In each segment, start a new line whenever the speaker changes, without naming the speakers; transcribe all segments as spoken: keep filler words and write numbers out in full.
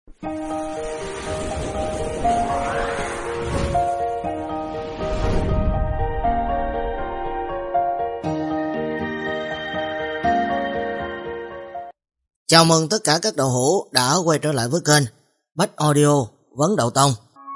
Chào mừng tất cả các đậu hũ đã quay trở lại với kênh Bách Audio Vấn Đậu Tông.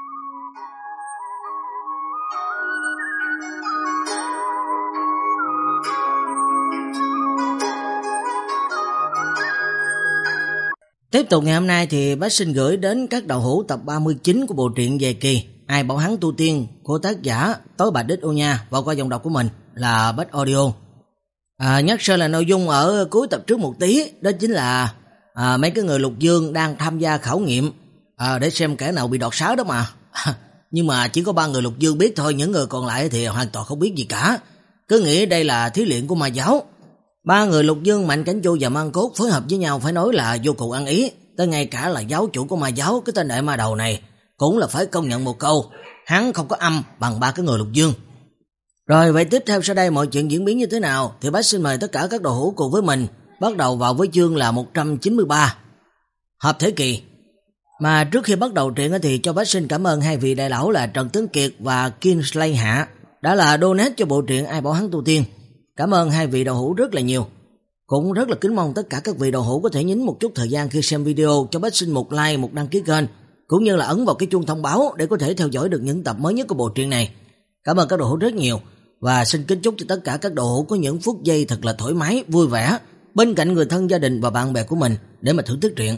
Tiếp tục ngày hôm nay thì Bách xin gửi đến các đậu hũ tập ba mươi chín của bộ truyện Về Kỳ Ai Bảo Hắn Tu Tiên của tác giả Tối Bạch Đích Ô Nha và qua giọng đọc của mình là Bách Audio. À, nhắc sơ là nội dung ở cuối tập trước một tí, đó chính là à, mấy cái người lục dương đang tham gia khảo nghiệm à, để xem kẻ nào bị đọt sáo đó mà. Nhưng mà chỉ có ba người lục dương biết thôi, những người còn lại thì hoàn toàn không biết gì cả. Cứ nghĩ đây là thí luyện của ma giáo. Ba người lục dương Mạnh Cảnh Chu và Mang Cốt phối hợp với nhau phải nói là vô cùng ăn ý. Tới ngay cả là giáo chủ của ma giáo, cái tên đại ma đầu này, cũng là phải công nhận một câu, hắn không có âm bằng ba cái người lục dương. Rồi vậy tiếp theo sau đây mọi chuyện diễn biến như thế nào thì bác xin mời tất cả các đồ hữu cùng với mình bắt đầu vào với chương là một trăm chín mươi ba Hợp Thế Kỳ. Mà trước khi bắt đầu truyện thì cho bác xin cảm ơn hai vị đại lão là Trần Tuấn Kiệt và Kingsley Hạ đã là donate cho bộ truyện Ai Bảo Hắn Tu Tiên. Cảm ơn hai vị đồ hữu rất là nhiều. Cũng rất là kính mong tất cả các vị đồ hữu có thể nhín một chút thời gian khi xem video cho bác xin một like, một đăng ký kênh, cũng như là ấn vào cái chuông thông báo để có thể theo dõi được những tập mới nhất của bộ truyện này. Cảm ơn các đồ hữu rất nhiều. Và xin kính chúc cho tất cả các đồ hữu có những phút giây thật là thoải mái, vui vẻ bên cạnh người thân, gia đình và bạn bè của mình để mà thưởng thức truyện.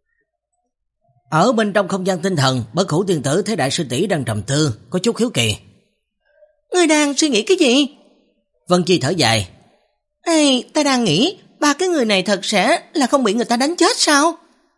Ở bên trong không gian tinh thần, Bất Hủ Tiên Tử thấy đại sư tỷ đang trầm tư, có chút hiếu kỳ.
Ngươi đang suy nghĩ cái gì?
Vân Chi thở dài.
Ê, ta đang nghĩ ba cái người này thật sẽ là không bị người ta đánh chết sao?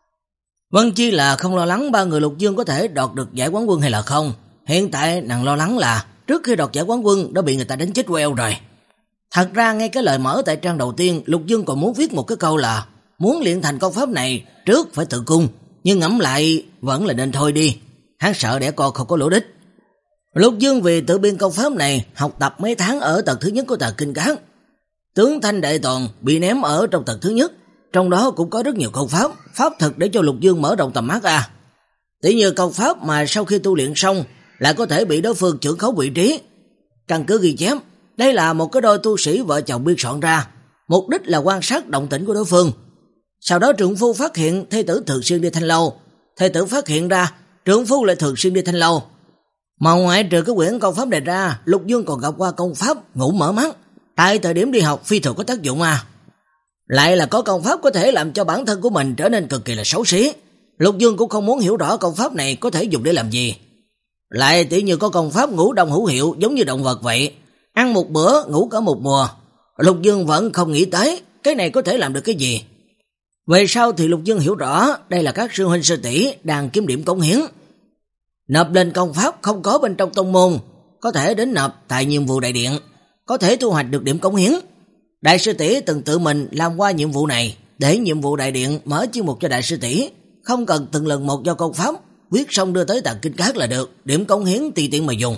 Vân Chi là không lo lắng ba người lục dương có thể đoạt được giải quán quân hay là không. Hiện tại nàng lo lắng là trước khi đoạt giải quán quân đã bị người ta đánh chết queo rồi. Thật ra ngay cái lời mở tại trang đầu tiên, Lục Dương còn muốn viết một cái câu là muốn luyện thành công pháp này trước phải tự cung, nhưng ngẫm lại vẫn là nên thôi đi. Hắn sợ đẻ con không có lỗ đích. Lục Dương vì tự biên công pháp này học tập mấy tháng ở tầng thứ nhất của Tà Kinh Cát. Tướng Thanh Đại Toàn bị ném ở trong tầng thứ nhất, trong đó cũng có rất nhiều công pháp, pháp thực để cho Lục Dương mở rộng tầm mắt ra. Tỷ như công pháp mà sau khi tu luyện xong lại có thể bị đối phương trưởng khống vị trí. Căn cứ ghi chép, đây là một cái đôi tu sĩ vợ chồng biên soạn ra, mục đích là quan sát động tĩnh của đối phương. Sau đó trượng phu phát hiện thê tử thường xuyên đi thanh lâu, thê tử phát hiện ra trượng phu lại thường xuyên đi thanh lâu. Mà ngoại trừ cái quyển công pháp này ra, Lục Dương còn gặp qua công pháp ngủ mở mắt, tại thời điểm đi học phi thường có tác dụng à. Lại là có công pháp có thể làm cho bản thân của mình trở nên cực kỳ là xấu xí. Lục Dương cũng không muốn hiểu rõ công pháp này có thể dùng để làm gì. Lại tỉ như có công pháp ngủ đông hữu hiệu giống như động vật vậy, ăn một bữa ngủ cả một mùa. Lục Dương vẫn không nghĩ tới cái này có thể làm được cái gì. Về sau thì Lục Dương hiểu rõ đây là các sư huynh sư tỷ đang kiếm điểm cống hiến. Nộp lên công pháp không có bên trong tông môn, có thể đến nộp tại nhiệm vụ đại điện, có thể thu hoạch được điểm cống hiến. Đại sư tỷ từng tự mình làm qua nhiệm vụ này, để nhiệm vụ đại điện mở chuyên mục cho đại sư tỷ, không cần từng lần một do công pháp viết xong đưa tới Tà Kinh Cát là được, điểm cống hiến tùy tiện mà dùng.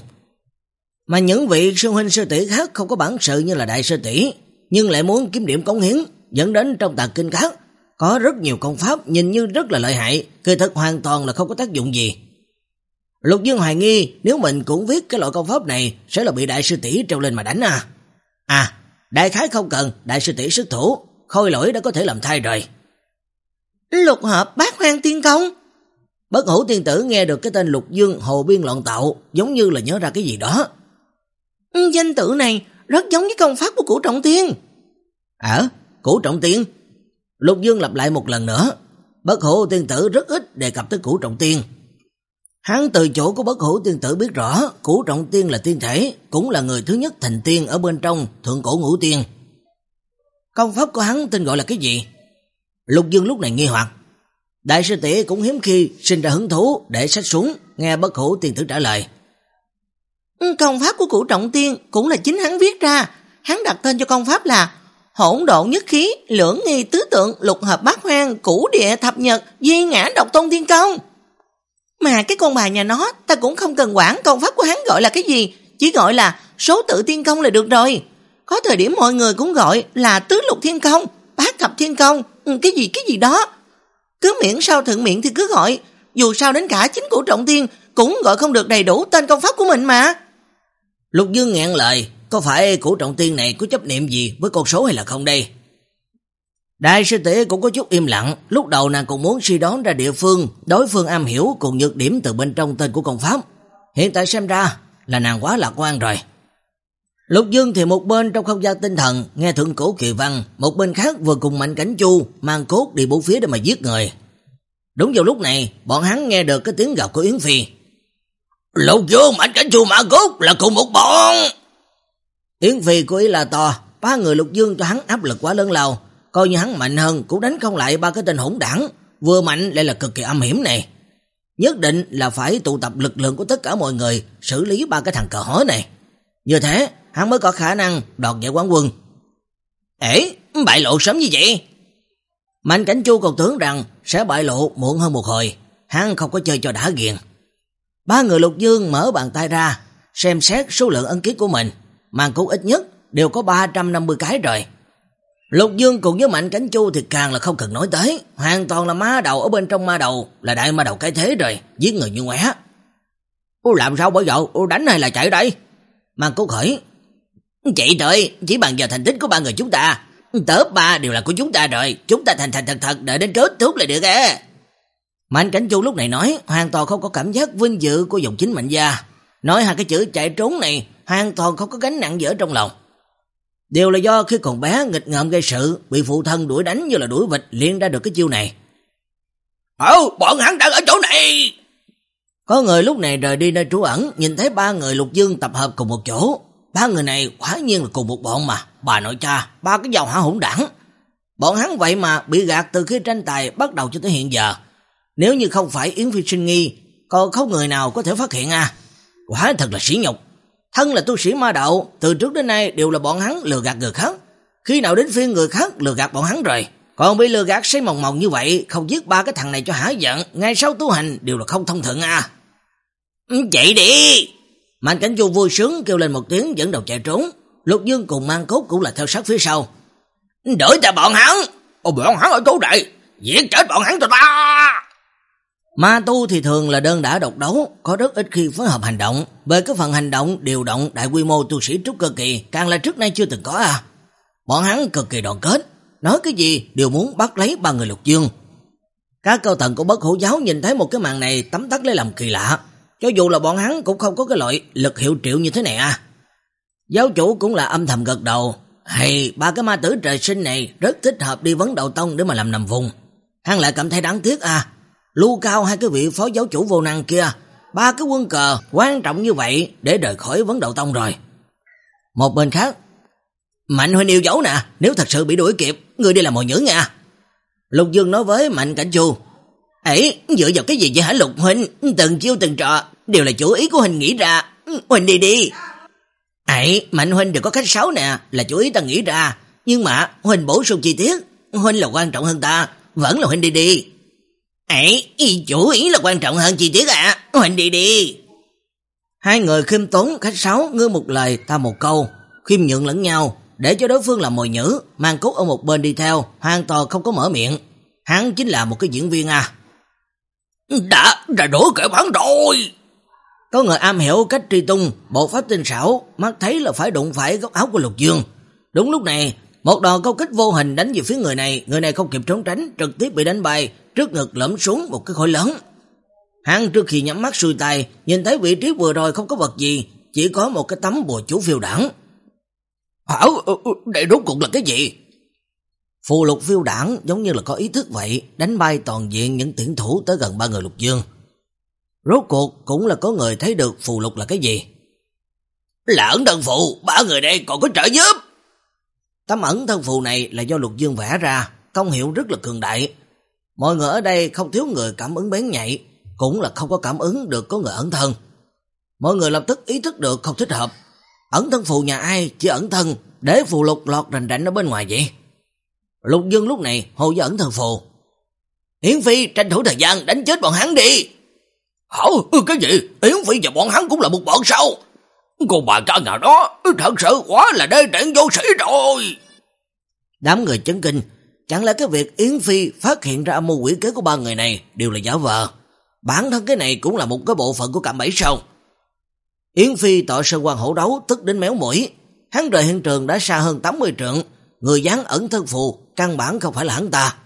Mà những vị sư huynh sư tỷ khác không có bản sự như là đại sư tỷ, nhưng lại muốn kiếm điểm cống hiến, dẫn đến trong Tà Kinh Cát có rất nhiều công pháp nhìn như rất là lợi hại, kỳ thực hoàn toàn là không có tác dụng gì. Lục Dương hoài nghi nếu mình cũng viết cái loại công pháp này sẽ là bị đại sư tỷ treo lên mà đánh à. À, đại khái không cần đại sư tỷ xuất thủ, Khôi Lỗi đã có thể làm thay rồi.
Lục hợp bát hoang tiên công.
Bất Hủ Tiên Tử nghe được cái tên Lục Dương hồ biên loạn tạo, giống như là nhớ ra cái gì đó.
Danh tự này rất giống với công pháp của Cửu Trọng Tiên.
À, Cửu Trọng Tiên? Lục Dương lặp lại một lần nữa. Bất Hủ Tiên Tử rất ít đề cập tới Cửu Trọng Tiên. Hắn từ chỗ của Bất Hủ Tiên Tử biết rõ Cửu Trọng Tiên là tiên thể, cũng là người thứ nhất thành tiên ở bên trong Thượng Cổ Ngũ Tiên. Công pháp của hắn tên gọi là cái gì? Lục Dương lúc này nghi hoặc. Đại sư tỷ cũng hiếm khi sinh ra hứng thú để sách xuống, nghe Bất Hủ Tiên Tử trả lời.
Công pháp của Cửu Trọng Tiên cũng là chính hắn viết ra, hắn đặt tên cho công pháp là Hỗn Độn Nhất Khí, Lưỡng Nghi Tứ Tượng, Lục Hợp Bát Hoang, Cửu Địa Thập Nhật, Duy Ngã Độc Tôn Tiên Công. Mà cái con bà nhà nó, ta cũng không cần quản công pháp của hắn gọi là cái gì, chỉ gọi là Số Tự Tiên Công là được rồi. Có thời điểm mọi người cũng gọi là Tứ Lục Thiên Công, Bát Thập Thiên Công, cái gì cái gì đó. Cứ miễn sao thuận miệng thì cứ gọi, dù sao đến cả chính Cửu Trọng Tiên cũng gọi không được đầy đủ tên công pháp của mình mà.
Lục Dương nghẹn lời, có phải Cửu Trọng Tiên này có chấp niệm gì với con số hay là không đây? Đại sư tỷ cũng có chút im lặng, lúc đầu nàng cũng muốn suy đoán ra địa phương đối phương am hiểu cùng nhược điểm từ bên trong tên của công pháp. Hiện tại xem ra là nàng quá lạc quan rồi. Lục Dương thì một bên trong không gian tinh thần nghe thượng cổ kỳ văn, một bên khác vừa cùng Mạnh Cảnh Chu mang cốt đi bốn phía để mà giết người. Đúng vào lúc này, bọn hắn nghe được cái tiếng gào của Yến Phi. Lục Dương, Mạnh Cảnh Chu, mang cốt là cùng một bọn. Yến Phi cố ý là to, ba người Lục Dương cho hắn áp lực quá lớn lao, coi như hắn mạnh hơn cũng đánh không lại ba cái tên hỗn đảng, vừa mạnh lại là cực kỳ âm hiểm này. Nhất định là phải tụ tập lực lượng của tất cả mọi người xử lý ba cái thằng cờ hói này. Như thế, hắn mới có khả năng đoạt giải quán quân. Ê, bại lộ sớm như vậy? Mạnh Cảnh Chu còn tưởng rằng sẽ bại lộ muộn hơn một hồi, hắn không có chơi cho đã ghiền. Ba người Lục Dương mở bàn tay ra, xem xét số lượng ấn ký của mình, mang cốt ít nhất đều có ba trăm năm mươi cái rồi. Lục Dương cùng với Mạnh Cảnh Chu thì càng là không cần nói tới, hoàn toàn là ma đầu ở bên trong ma đầu, là đại ma đầu cái thế rồi, giết người như ngoé. Ô làm sao bây giờ, ô đánh hay là chạy đây? Mang cốt hỏi. Chạy rồi, chỉ bằng giờ thành tích của ba người chúng ta, top ba đều là của chúng ta rồi, chúng ta thành thành thật thật đợi đến kết thúc là được á. Mạnh Cảnh Chu lúc này nói, hoàn toàn không có cảm giác vinh dự của dòng chính Mạnh gia. Nói hai cái chữ chạy trốn này, hoàn toàn không có gánh nặng gì ở trong lòng. Đều là do khi còn bé nghịch ngợm gây sự, bị phụ thân đuổi đánh như là đuổi vịt liền ra được cái chiêu này. Ồ, bọn hắn đang ở chỗ này. Có người lúc này rời đi nơi trú ẩn, nhìn thấy ba người Lục Dương tập hợp cùng một chỗ. Ba người này quả nhiên là cùng một bọn mà, bà nội cha, ba cái dòng hả hỗn đảng. Bọn hắn vậy mà bị gạt từ khi tranh tài bắt đầu cho tới hiện giờ. Nếu như không phải Yến Phi sinh nghi, còn không người nào có thể phát hiện à. Quả thật là sỉ nhục. Thân là tu sĩ ma đạo, từ trước đến nay đều là bọn hắn lừa gạt người khác. Khi nào đến phiên người khác lừa gạt bọn hắn rồi, còn bị lừa gạt say mòng mòng như vậy, không giết ba cái thằng này cho hả giận, ngay sau tu hành đều là không thông thuận à. Chạy đi! Mạnh Cảnh Chu vui sướng kêu lên một tiếng dẫn đầu chạy trốn. Lục Dương cùng Mang Cốt cũng là theo sát phía sau. Đuổi ta bọn hắn! Ồ, bọn hắn ở chỗ này, giết chết bọn hắn cho ta! Ma tu thì thường là đơn đả độc đấu, có rất ít khi phối hợp hành động. Về cái phần hành động, điều động đại quy mô tu sĩ trúc cơ kỳ, càng là trước nay chưa từng có à. Bọn hắn cực kỳ đoàn kết, nói cái gì đều muốn bắt lấy ba người Lục Dương. Các cao tầng của Bất Hủ giáo nhìn thấy một cái màn này tấm tắc lấy làm kỳ lạ. Cho dù là bọn hắn cũng không có cái loại lực hiệu triệu như thế này à. Giáo chủ cũng là âm thầm gật đầu. Hay, ba cái ma tử trời sinh này rất thích hợp đi vấn đầu tông để mà làm nằm vùng. Hắn lại cảm thấy đáng tiếc à. Lưu cao hai cái vị phó giáo chủ vô năng kia, ba cái quân cờ quan trọng như vậy để rời khỏi vấn đầu tông rồi. Một bên khác, Mạnh huynh yêu dấu nè, nếu thật sự bị đuổi kịp, ngươi đi làm mồi nhữ nha. Lục Dương nói với Mạnh Cảnh Chu. Ấy, dựa vào cái gì vậy hả Lục huynh, từng chiêu từng trò đều là chủ ý của huynh nghĩ ra, huynh đi đi. Ấy, Mạnh huynh đừng có khách sáo nè, là chủ ý ta nghĩ ra, nhưng mà huynh bổ sung chi tiết, huynh là quan trọng hơn ta, vẫn là huynh đi đi. Ấy, chủ ý là quan trọng hơn chi tiết à, huynh đi đi. Hai người khiêm tốn khách sáo, ngươi một lời ta một câu, khiêm nhượng lẫn nhau, để cho đối phương làm mồi nhữ. Mang Cốt ở một bên đi theo, hoàn toàn không có mở miệng. Hắn chính là một cái diễn viên à. Đã, đã đổ kẻ bắn rồi. Có người am hiểu cách truy tung, bộ pháp tinh xảo, mắt thấy là phải đụng phải góc áo của Lục Dương. Đúng lúc này, một đòn câu kích vô hình đánh về phía người này, người này không kịp trốn tránh, trực tiếp bị đánh bay, trước ngực lõm xuống một cái khối lớn. Hắn trước khi nhắm mắt xuôi tay, nhìn thấy vị trí vừa rồi không có vật gì, chỉ có một cái tấm bùa chú phiêu đảng. Hảo, đây rốt cuộc là cái gì? Phù lục phiêu đảng giống như là có ý thức vậy, đánh bay toàn diện những tuyển thủ tới gần ba người Lục Dương. Rốt cuộc cũng là có người thấy được phù lục là cái gì. Là ẩn thân phù, ba người đây còn có trợ giúp. Tấm ẩn thân phù này là do Lục Dương vẽ ra, công hiệu rất là cường đại. Mọi người ở đây không thiếu người cảm ứng bén nhạy, cũng là không có cảm ứng được có người ẩn thân. Mọi người lập tức ý thức được không thích hợp. Ẩn thân phù nhà ai chỉ ẩn thân để phù lục lọt rành rành ở bên ngoài vậy? Lục Dương lúc này hô với ẩn thân phù. Yến Phi tranh thủ thời gian đánh chết bọn hắn đi. Hả? Cái gì? Yến Phi và bọn hắn cũng là một bọn sao? Con bà cha nào đó thật sự quá là đê tiện vô sĩ rồi. Đám người chấn kinh, chẳng lẽ cái việc Yến Phi phát hiện ra âm mưu quỷ kế của ba người này đều là giả vờ? Bản thân cái này cũng là một cái bộ phận của cạm bẫy sao? Yến Phi tọa sơn quan hổ đấu tức đến méo mũi. Hắn rời hiện trường đã xa hơn tám mươi trượng, người dán ẩn thân phù căn bản không phải là hắn ta.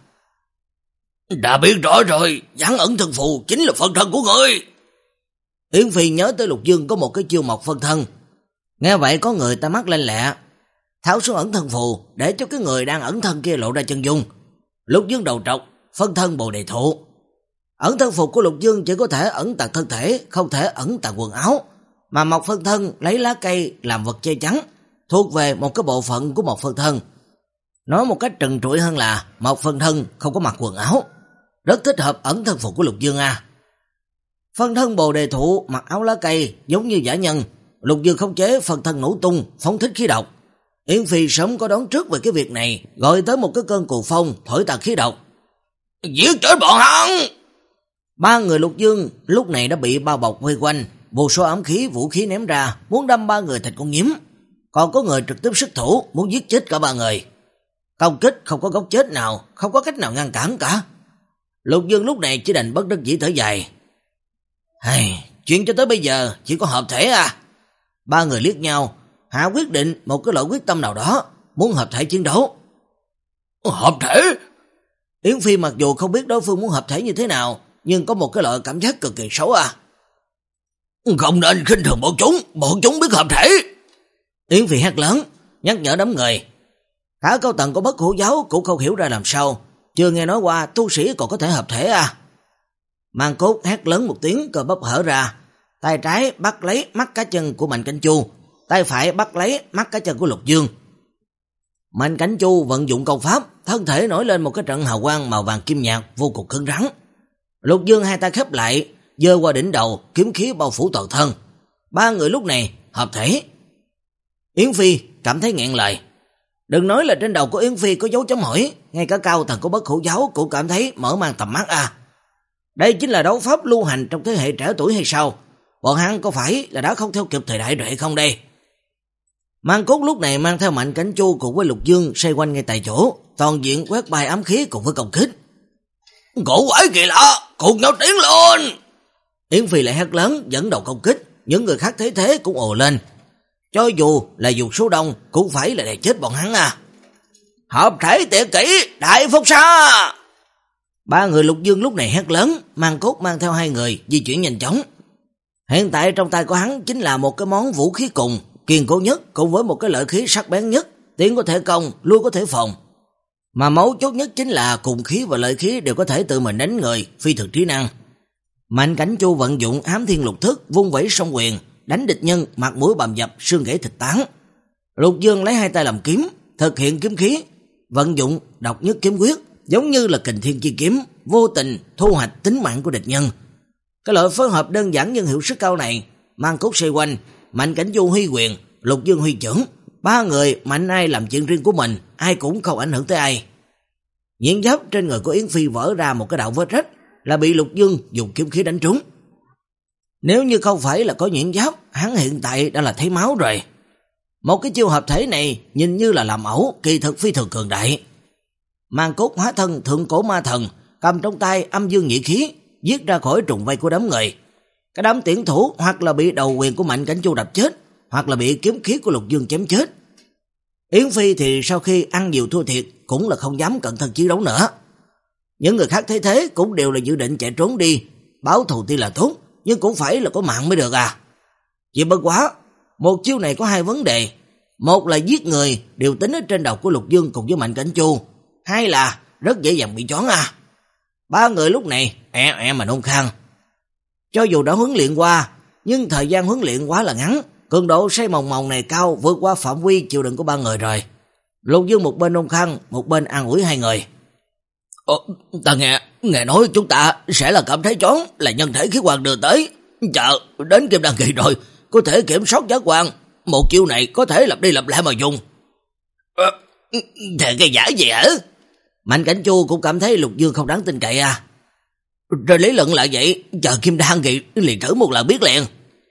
Đã biết rõ rồi, dán ẩn thân phù chính là phân thân của người. Yến Phi nhớ tới Lục Dương có một cái chiêu mộc phân thân. Nghe vậy có người ta mắt lên lẹ, tháo xuống ẩn thân phù để cho cái người đang ẩn thân kia lộ ra chân dung. Lục Dương đầu trọc, phân thân Bồ Đề Thụ. Ẩn thân phù của Lục Dương chỉ có thể ẩn tàng thân thể, không thể ẩn tàng quần áo, mà mộc phân thân lấy lá cây làm vật che chắn, thuộc về một cái bộ phận của mộc phân thân. Nói một cách trần trụi hơn là mộc phân thân không có mặc quần áo, rất thích hợp ẩn thân phù của Lục Dương à. Phân thân Bồ Đề Thụ mặc áo lá cây giống như giả nhân, Lục Dương khống chế phân thân nổ tung, phóng thích khí độc. Yến Phi sớm có đoán trước về cái việc này, gọi tới một cái cơn cù phong thổi tàn khí độc. Giết chết bọn hắn! Ba người Lục Dương lúc này đã bị bao bọc vây quanh, vô số ám khí, vũ khí ném ra, muốn đâm ba người thành con nhím. Còn có người trực tiếp xuất thủ, muốn giết chết cả ba người. Công kích không có góc chết nào, không có cách nào ngăn cản cả. Lục Dương lúc này chỉ đành bất đắc dĩ thở dài. Hay, chuyện cho tới bây giờ chỉ có hợp thể à? Ba người liếc nhau, hạ quyết định một cái loại quyết tâm nào đó, muốn hợp thể chiến đấu. Hợp thể? Yến Phi mặc dù không biết đối phương muốn hợp thể như thế nào, nhưng có một cái loại cảm giác cực kỳ xấu à. Không nên khinh thường bọn chúng, bọn chúng biết hợp thể. Yến Phi hét lớn, nhắc nhở đám người. Cả cao tầng của Bất Hủ giáo cũng không hiểu ra làm sao, chưa nghe nói qua tu sĩ còn có thể hợp thể à. Mang Cốt hét lớn một tiếng, cơ bắp hở ra, tay trái bắt lấy mắt cá chân của Mạnh Cảnh Chu, tay phải bắt lấy mắt cá chân của Lục Dương. Mạnh Cảnh Chu vận dụng công pháp, thân thể nổi lên một cái trận hào quang màu vàng kim nhạt vô cùng cứng rắn. Lục Dương hai tay khép lại, giơ qua đỉnh đầu, kiếm khí bao phủ toàn thân. Ba người lúc này hợp thể. Yến Phi cảm thấy nghẹn lời. Đừng nói là trên đầu của Yến Phi có dấu chấm hỏi, ngay cả cao tầng của Bất Hủ giáo cũng cảm thấy mở mang tầm mắt à. Đây chính là đấu pháp lưu hành trong thế hệ trẻ tuổi hay sao? Bọn hắn có phải là đã không theo kịp thời đại rồi hay không đây? Mang Cốt lúc này mang theo Mạnh Cảnh Chu cùng với Lục Dương xoay quanh ngay tại chỗ, toàn diện quét bài ám khí cùng với công kích. Cổ quái kỳ lạ, cùng nhau tiến lên! Yến Phi lại hét lớn dẫn đầu công kích, những người khác thấy thế cũng ồ lên. Cho dù là dù số đông cũng phải là để chết bọn hắn à. Hợp thể tiệt kỹ, đại phúc xa! Ba người Lục Dương lúc này hét lớn, Mang Cốt mang theo hai người di chuyển nhanh chóng. Hiện tại trong tay của hắn chính là một cái món vũ khí cùng, kiên cố nhất cùng với một cái lợi khí sắc bén nhất, tiến có thể công, lui có thể phòng. Mà mấu chốt nhất chính là cùng khí và lợi khí đều có thể tự mình đánh người, phi thường trí năng. Mạnh Cảnh Chu vận dụng ám thiên lục thức, vung vẩy song quyền, đánh địch nhân mặt mũi bầm dập, xương gãy thịt tán. Lục Dương lấy hai tay làm kiếm, thực hiện kiếm khí, vận dụng độc nhất kiếm quyết, giống như là kình thiên chi kiếm, vô tình thu hoạch tính mạng của địch nhân. Cái loại phối hợp đơn giản nhưng hiệu suất cao này, Mang Cốt xoay quanh, Mạnh Cảnh Chu huy quyền, Lục Dương huy chưởng, ba người mạnh ai làm chuyện riêng của mình, ai cũng không ảnh hưởng tới ai. Nhuyễn giáp trên người của Yến Phi vỡ ra một cái đạo vết rách, là bị Lục Dương dùng kiếm khí đánh trúng. Nếu như không phải là có nhuyễn giáp, hắn hiện tại đã là thấy máu rồi. Một cái chiêu hợp thể này nhìn như là làm ẩu, kỳ thực phi thường cường đại. Mang Cốt hóa thân thượng cổ ma thần, cầm trong tay âm dương nhị khí, giết ra khỏi trùng vây của đám người. Cái đám tuyển thủ hoặc là bị đầu quyền của Mạnh Cảnh Chu đập chết, hoặc là bị kiếm khí của Lục Dương chém chết. Yến Phi thì sau khi ăn nhiều thua thiệt cũng là không dám cẩn thận chiến đấu nữa. Những người khác thấy thế cũng đều là dự định chạy trốn đi, báo thù tuy là tốt, nhưng cũng phải là có mạng mới được à. Chỉ bất quá, một chiêu này có hai vấn đề. Một là giết người đều tính ở trên đầu của Lục Dương cùng với Mạnh Cảnh Chu, hai là rất dễ dàng bị choáng à. Ba người lúc này ẹ ẹ mà nôn khan. Cho dù đã huấn luyện qua, nhưng thời gian huấn luyện quá là ngắn, cường độ say mồng mồng này cao vượt qua phạm vi chịu đựng của ba người rồi. Lục Dương một bên nôn khan, một bên an ủi hai người. Ồ, ta nghe, nghe nói chúng ta sẽ là cảm thấy choáng là nhân thể khí quan đưa tới. Chờ, đến kim đăng kỳ rồi, có thể kiểm soát giác quan. Một chiêu này có thể lặp đi lặp lại mà dùng. À, thế cái giả gì hả? Mạnh Cảnh Chu cũng cảm thấy Lục Dương không đáng tin cậy à. Rồi lý luận lại vậy, chờ kim đăng kỳ liền thử một lần biết liền.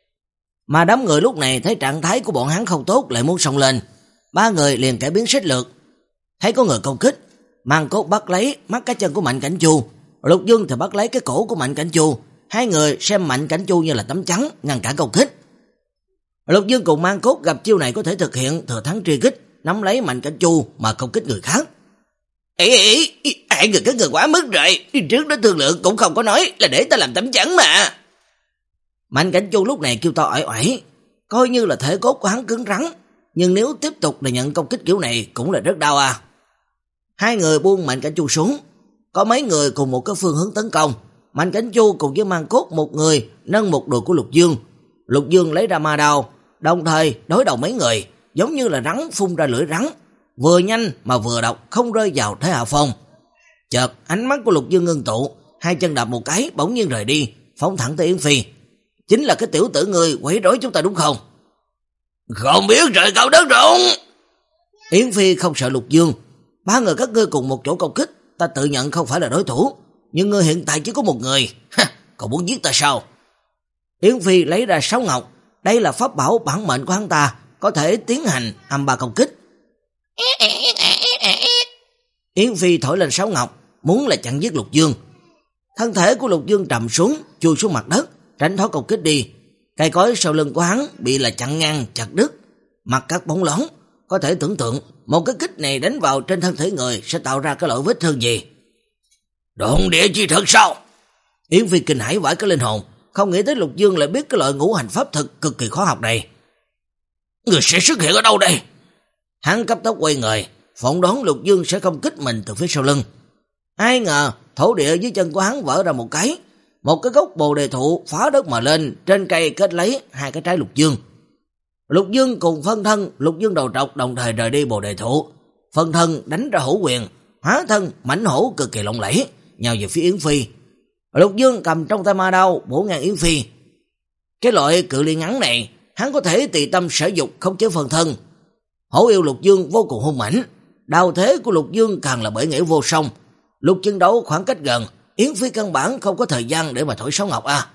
Mà đám người lúc này thấy trạng thái của bọn hắn không tốt lại muốn xông lên. Ba người liền cải biến sách lược. Thấy có người công kích, Mang Cốt bắt lấy mắt cá chân của Mạnh Cảnh Chu, Lục Dương thì bắt lấy cái cổ của Mạnh Cảnh Chu. Hai người xem Mạnh Cảnh Chu như là tấm chắn ngăn cản công kích. Lục Dương cùng Mang Cốt gặp chiêu này có thể thực hiện thừa thắng truy kích, nắm lấy Mạnh Cảnh Chu mà công kích người khác.
Ý ý, ý hai người các người quá mức rồi, trước đó thương lượng cũng không có nói là để ta làm tấm chắn mà.
Mạnh Cảnh Chu lúc này kêu to oải oải, coi như là thể cốt của hắn cứng rắn, nhưng nếu tiếp tục để nhận công kích kiểu này cũng là rất đau à. Hai người buông Mạnh Cảnh Chu xuống, có mấy người cùng một cái phương hướng tấn công. Mạnh Cảnh Chu cùng với Mang Cốt một người nâng một đùi của Lục Dương. Lục Dương lấy ra ma đao, đồng thời đối đầu mấy người, giống như là rắn phun ra lưỡi rắn, vừa nhanh mà vừa độc, không rơi vào thế hạ phong. Chợt ánh mắt của Lục Dương ngưng tụ, hai chân đạp một cái bỗng nhiên rời đi, phóng thẳng tới Yến Phi. Chính là cái tiểu tử người quấy rối chúng ta đúng không?
Không biết trời cao đất rộng.
Yến Phi không sợ Lục Dương. Ba người các ngươi cùng một chỗ công kích, ta tự nhận không phải là đối thủ, nhưng ngươi hiện tại chỉ có một người, ha, còn muốn giết ta sao? Yến Phi lấy ra sáo ngọc, đây là pháp bảo bản mệnh của hắn ta, có thể tiến hành âm ba công kích. Yến Phi thổi lên sáo ngọc, muốn là chặn giết Lục Dương. Thân thể của Lục Dương trầm xuống, chui xuống mặt đất, tránh thoát công kích đi. Cây cối sau lưng của hắn bị là chặn ngang chặt đứt, mặt cắt bóng loáng, có thể tưởng tượng một cái kích này đánh vào trên thân thể người sẽ tạo ra cái loại vết thương gì.
Độn địa chi thực sao?
Yến Phi kinh hãi vãi cái linh hồn, không nghĩ tới Lục Dương lại biết cái loại ngũ hành pháp thực cực kỳ khó học này.
Người sẽ xuất hiện ở đâu đây?
Hắn cấp tốc quay người, phỏng đoán Lục Dương sẽ không kích mình từ phía sau lưng. Ai ngờ thổ địa dưới chân của hắn vỡ ra một cái, một cái gốc bồ đề thụ phá đất mà lên, trên cây kết lấy hai cái trái Lục Dương. Lục Dương cùng phân thân Lục Dương đầu trọc đồng thời rời đi bồ đề thụ. Phân thân đánh ra hổ quyền, hóa thân mãnh hổ cực kỳ lộng lẫy, nhào về phía Yến Phi. Lục Dương cầm trong tay ma đao bổ ngang Yến Phi. Cái loại cự ly ngắn này, hắn có thể tùy tâm sở dục không chế phân thân. Hổ yêu Lục Dương vô cùng hung mãnh, đao thế của Lục Dương càng là bể nghệ vô song. Lúc chiến đấu khoảng cách gần, Yến Phi căn bản không có thời gian để mà thổi sáo ngọc à.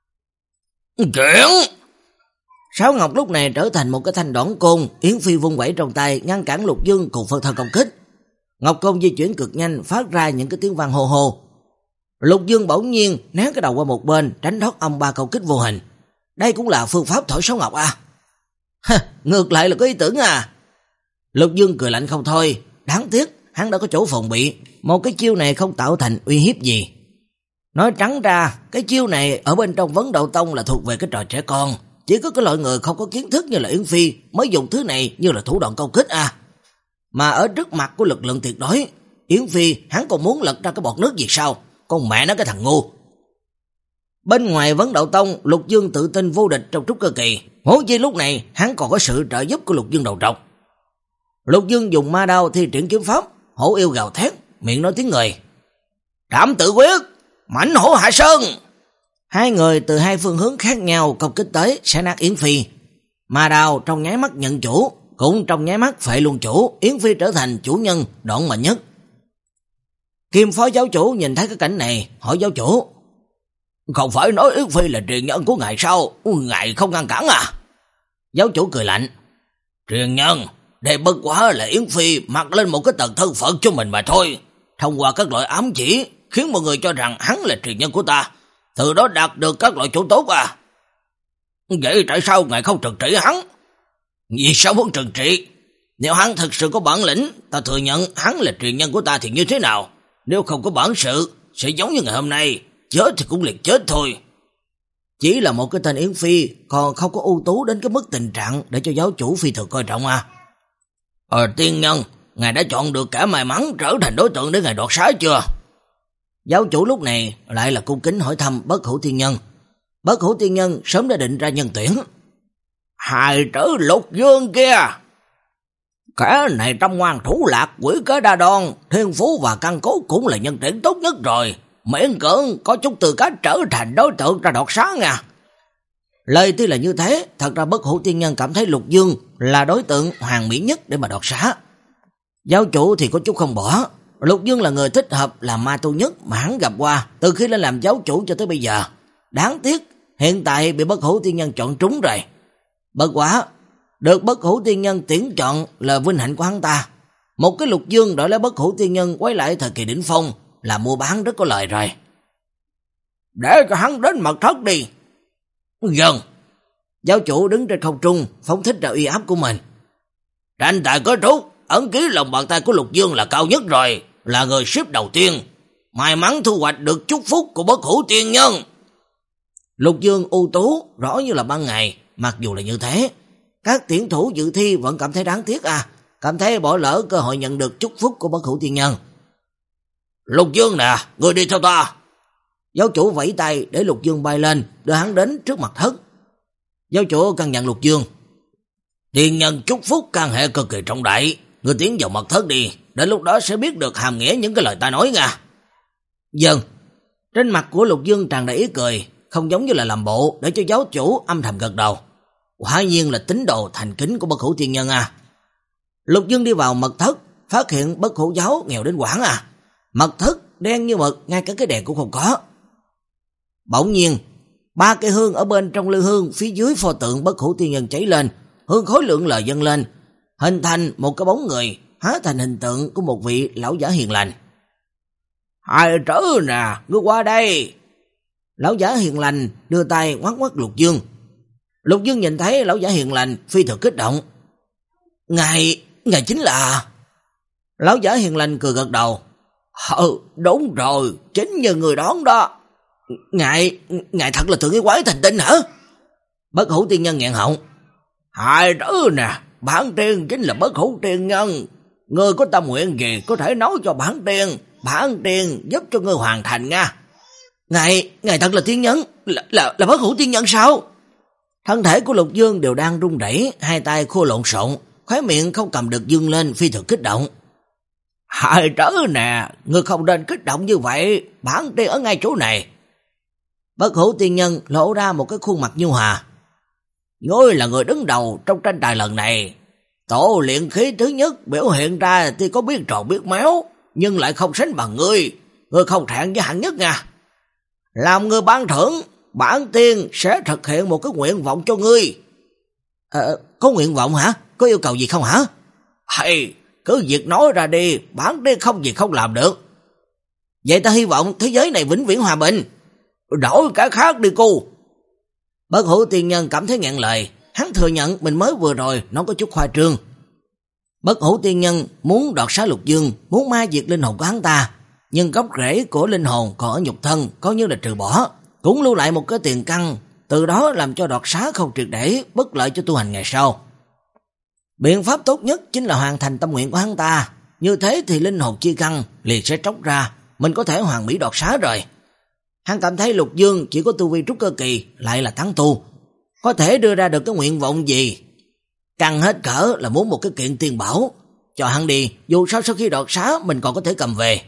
Chuyện!
Sáo ngọc lúc này trở thành một cái thanh đoản côn, Yến Phi vung vẩy trong tay ngăn cản Lục Dương cùng phân thân công kích. Ngọc côn di chuyển cực nhanh, phát ra những cái tiếng vang hô hô. Lục Dương bỗng nhiên né cái đầu qua một bên, tránh thoát âm ba công kích vô hình. Đây cũng là phương pháp thổi sáo ngọc à? Ha, ngược lại là có ý tưởng à? Lục Dương cười lạnh không thôi, đáng tiếc hắn đã có chỗ phòng bị, một cái chiêu này không tạo thành uy hiếp gì. Nói trắng ra, cái chiêu này ở bên trong Vấn Đậu Tông là thuộc về cái trò trẻ con, chỉ có cái loại người không có kiến thức như là Yến Phi mới dùng thứ này như là thủ đoạn công kích à. Mà ở trước mặt của lực lượng tuyệt đối, Yến Phi hắn còn muốn lật ra cái bọt nước gì sao? Con mẹ nó cái thằng ngu. Bên ngoài Vấn Đậu Tông, Lục Dương tự tin vô địch trong trúc cơ kỳ, huống chi lúc này hắn còn có sự trợ giúp của Lục Dương đầu trọc. Lục Dương dùng ma đao thi triển kiếm pháp, hổ yêu gào thét, miệng nói tiếng người. Trảm tự quyết, mãnh hổ hạ sơn. Hai người từ hai phương hướng khác nhau công kích tới sẽ nát Yến Phi. Ma đao trong nháy mắt nhận chủ, cũng trong nháy mắt phệ luôn chủ, Yến Phi trở thành chủ nhân đoạn mạnh nhất. Kim phó giáo chủ nhìn thấy cái cảnh này, hỏi giáo chủ. Không phải nói Yến Phi là truyền nhân của ngài sao? Ngài không ngăn cản à? Giáo chủ cười lạnh. Truyền nhân, đây bất quá là Yến Phi mặc lên một cái tầng thân phận cho mình mà thôi. Thông qua các loại ám chỉ, khiến mọi người cho rằng hắn là truyền nhân của ta, từ đó đạt được các loại chỗ tốt à. Vậy tại sao ngài không trừng trị hắn? Vì sao muốn trừng trị? Nếu hắn thực sự có bản lĩnh, ta thừa nhận hắn là truyền nhân của ta thì như thế nào? Nếu không có bản sự, sẽ giống như ngày hôm nay, chết thì cũng liền chết thôi. Chỉ là một cái tên Yến Phi, còn không có ưu tú đến cái mức tình trạng để cho giáo chủ phi thường coi trọng à. Ờ tiên nhân, ngài đã chọn được cả may mắn trở thành đối tượng để ngài đoạt xá chưa? Giáo chủ lúc này lại là cung kính hỏi thăm Bất Hủ Tiên Nhân. Bất Hủ Tiên Nhân sớm đã định ra nhân tuyển. Hài tử Lục Dương kia, kẻ này trong ngoan thủ lạc, quỷ kế đa đoan, thiên phú và căn cốt cũng là nhân tuyển tốt nhất rồi, miễn cưỡng có chút tư cách trở thành đối tượng ra đoạt xá nha. Lời tuy là như thế, thật ra Bất Hủ Tiên Nhân cảm thấy Lục Dương là đối tượng hoàn mỹ nhất để mà đoạt xá. Giáo chủ thì có chút không bỏ, Lục Dương là người thích hợp làm ma tu nhất mà hắn gặp qua từ khi lên làm giáo chủ cho tới bây giờ. Đáng tiếc, hiện tại bị Bất Hủ Tiên Nhân chọn trúng rồi. Bất quá, được Bất Hủ Tiên Nhân tuyển chọn là vinh hạnh của hắn ta. Một cái Lục Dương đổi lấy Bất Hủ Tiên Nhân quay lại thời kỳ đỉnh phong là mua bán rất có lời rồi. Để cho hắn đến mật thất đi. Dần. Giáo chủ đứng trên không trung phóng thích ra uy áp của mình. Tranh tài kết thúc, ấn ký lòng bàn tay của Lục Dương là cao nhất rồi, là người xếp đầu tiên. May mắn thu hoạch được chúc phúc của Bất Hủ Tiên Nhân. Lục Dương ưu tú rõ như là ban ngày. Mặc dù là như thế, các tuyển thủ dự thi vẫn cảm thấy đáng tiếc à, cảm thấy bỏ lỡ cơ hội nhận được chúc phúc của Bất Hủ Tiên Nhân. Lục Dương nè, ngươi đi theo ta. Giáo chủ vẫy tay để Lục Dương bay lên, đưa hắn đến trước mặt thất. Giáo chủ căn dặn Lục Dương. Tiên nhân chúc phúc can hệ cực kỳ trọng đại, ngươi tiến vào mật thất đi, đến lúc đó sẽ biết được hàm nghĩa những cái lời ta nói nha. Dần. Trên mặt của Lục Dương tràn đầy ý cười, không giống như là làm bộ để cho giáo chủ âm thầm gật đầu. Quả nhiên là tín đồ thành kính của Bất Hủ Tiên Nhân à. Lục Dương đi vào mật thất, phát hiện Bất Hủ giáo nghèo đến quãng à. Mật thất đen như mực, ngay cả cái đèn cũng không có. Bỗng nhiên, ba cây hương ở bên trong lư hương phía dưới pho tượng Bất Hủ Tiên Nhân cháy lên, hương khối lượng lời dâng lên, hình thành một cái bóng người, hóa thành hình tượng của một vị lão giả hiền lành. Hai tử nè, ngươi qua đây. Lão giả hiền lành đưa tay ngoắc ngoắc Lục Dương. Lục Dương nhìn thấy lão giả hiền lành phi thường kích động. Ngài, ngài chính là... Lão giả hiền lành cười gật đầu. Ừ, đúng rồi, chính như người đón đó. Ngài, ngài thật là thượng cái quái thành tinh hả? Bất Hủ Tiên Nhân nghẹn họng. Hai đứa nè, bản tiên chính là Bất Hủ Tiên Nhân. Ngươi có tâm nguyện gì có thể nói cho bản tiên, bản tiên giúp cho ngươi hoàn thành nha. Ngài, ngài thật là tiên nhân, là, là, là Bất Hủ Tiên Nhân sao? Thân thể của Lục Dương đều đang run rẩy, hai tay khô lộn xộn, khóe miệng không cầm được dương lên, phi thường kích động. Hai trớ nè, ngươi không nên kích động như vậy, bản tiên ở ngay chỗ này. Bất Hủ Tiên Nhân lộ ra một cái khuôn mặt nhu hòa. Ngươi là người đứng đầu trong tranh tài lần này. Tổ luyện khí thứ nhất biểu hiện ra thì có biết tròn biết méo, nhưng lại không sánh bằng ngươi. Ngươi không thẹn với hạng nhất nha. Làm ngươi ban thưởng, bản tiên sẽ thực hiện một cái nguyện vọng cho ngươi. À, có nguyện vọng hả? Có yêu cầu gì không hả? Hay, cứ việc nói ra đi, bản tiên không gì không làm được. Vậy ta hy vọng thế giới này vĩnh viễn hòa bình. Đổi cái khác đi cô. Bất Hủ Tiên Nhân cảm thấy ngẹn lời, hắn thừa nhận mình mới vừa rồi nó có chút khoa trương. Bất Hủ Tiên Nhân muốn đoạt xá Lục Dương, muốn ma diệt linh hồn của hắn ta, nhưng gốc rễ của linh hồn còn ở nhục thân, coi như là trừ bỏ, cũng lưu lại một cái tiền căn, từ đó làm cho đoạt xá không triệt để, bất lợi cho tu hành ngày sau. Biện pháp tốt nhất chính là hoàn thành tâm nguyện của hắn ta, như thế thì linh hồn chi căn liền sẽ tróc ra, mình có thể hoàn mỹ đoạt xá rồi. Hắn cảm thấy Lục Dương chỉ có tu vi trúc cơ kỳ, lại là tán tu, có thể đưa ra được cái nguyện vọng gì. Căng hết cỡ là muốn một cái kiện tiền bảo, cho hắn đi, dù sao sau khi đoạt xá mình còn có thể cầm về.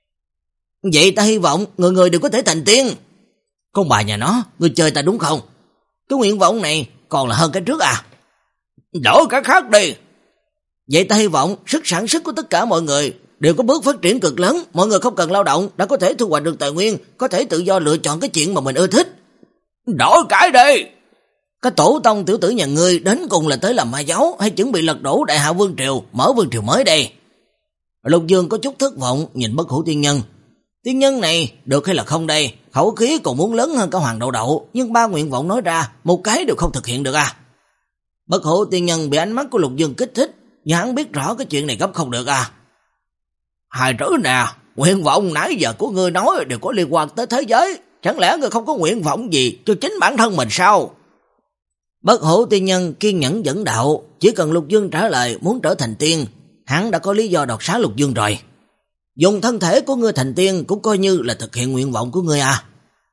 Vậy ta hy vọng người người đều có thể thành tiên. Con bà nhà nó, người chơi ta đúng không? Cái nguyện vọng này còn là hơn cái trước à? Đổi cái khác đi. Vậy ta hy vọng sức sản xuất của tất cả mọi người đều có bước phát triển cực lớn, mọi người không cần lao động đã có thể thu hoạch được tài nguyên, có thể tự do lựa chọn cái chuyện mà mình ưa thích. Đổi cái đi. Cái tổ tông tiểu tử nhà ngươi đến cùng là tới làm ma giáo hay chuẩn bị lật đổ Đại Hạ Vương Triều, mở Vương Triều mới đây? Lục Dương có chút thất vọng nhìn Bất Hủ Tiên Nhân. Tiên nhân này được hay là không đây? Khẩu khí còn muốn lớn hơn cả Hoàng Đậu Đậu, nhưng ba nguyện vọng nói ra, một cái đều không thực hiện được à? Bất Hủ Tiên Nhân bị ánh mắt của Lục Dương kích thích, nhưng hắn biết rõ cái chuyện này gấp không được à. Hai trữ nè, nguyện vọng nãy giờ của ngươi nói đều có liên quan tới thế giới, chẳng lẽ ngươi không có nguyện vọng gì cho chính bản thân mình sao? Bất Hủ Tiên Nhân kiên nhẫn dẫn đạo, chỉ cần Lục Dương trả lời muốn trở thành tiên, hắn đã có lý do đoạt xá Lục Dương rồi. Dùng thân thể của ngươi thành tiên cũng coi như là thực hiện nguyện vọng của ngươi à?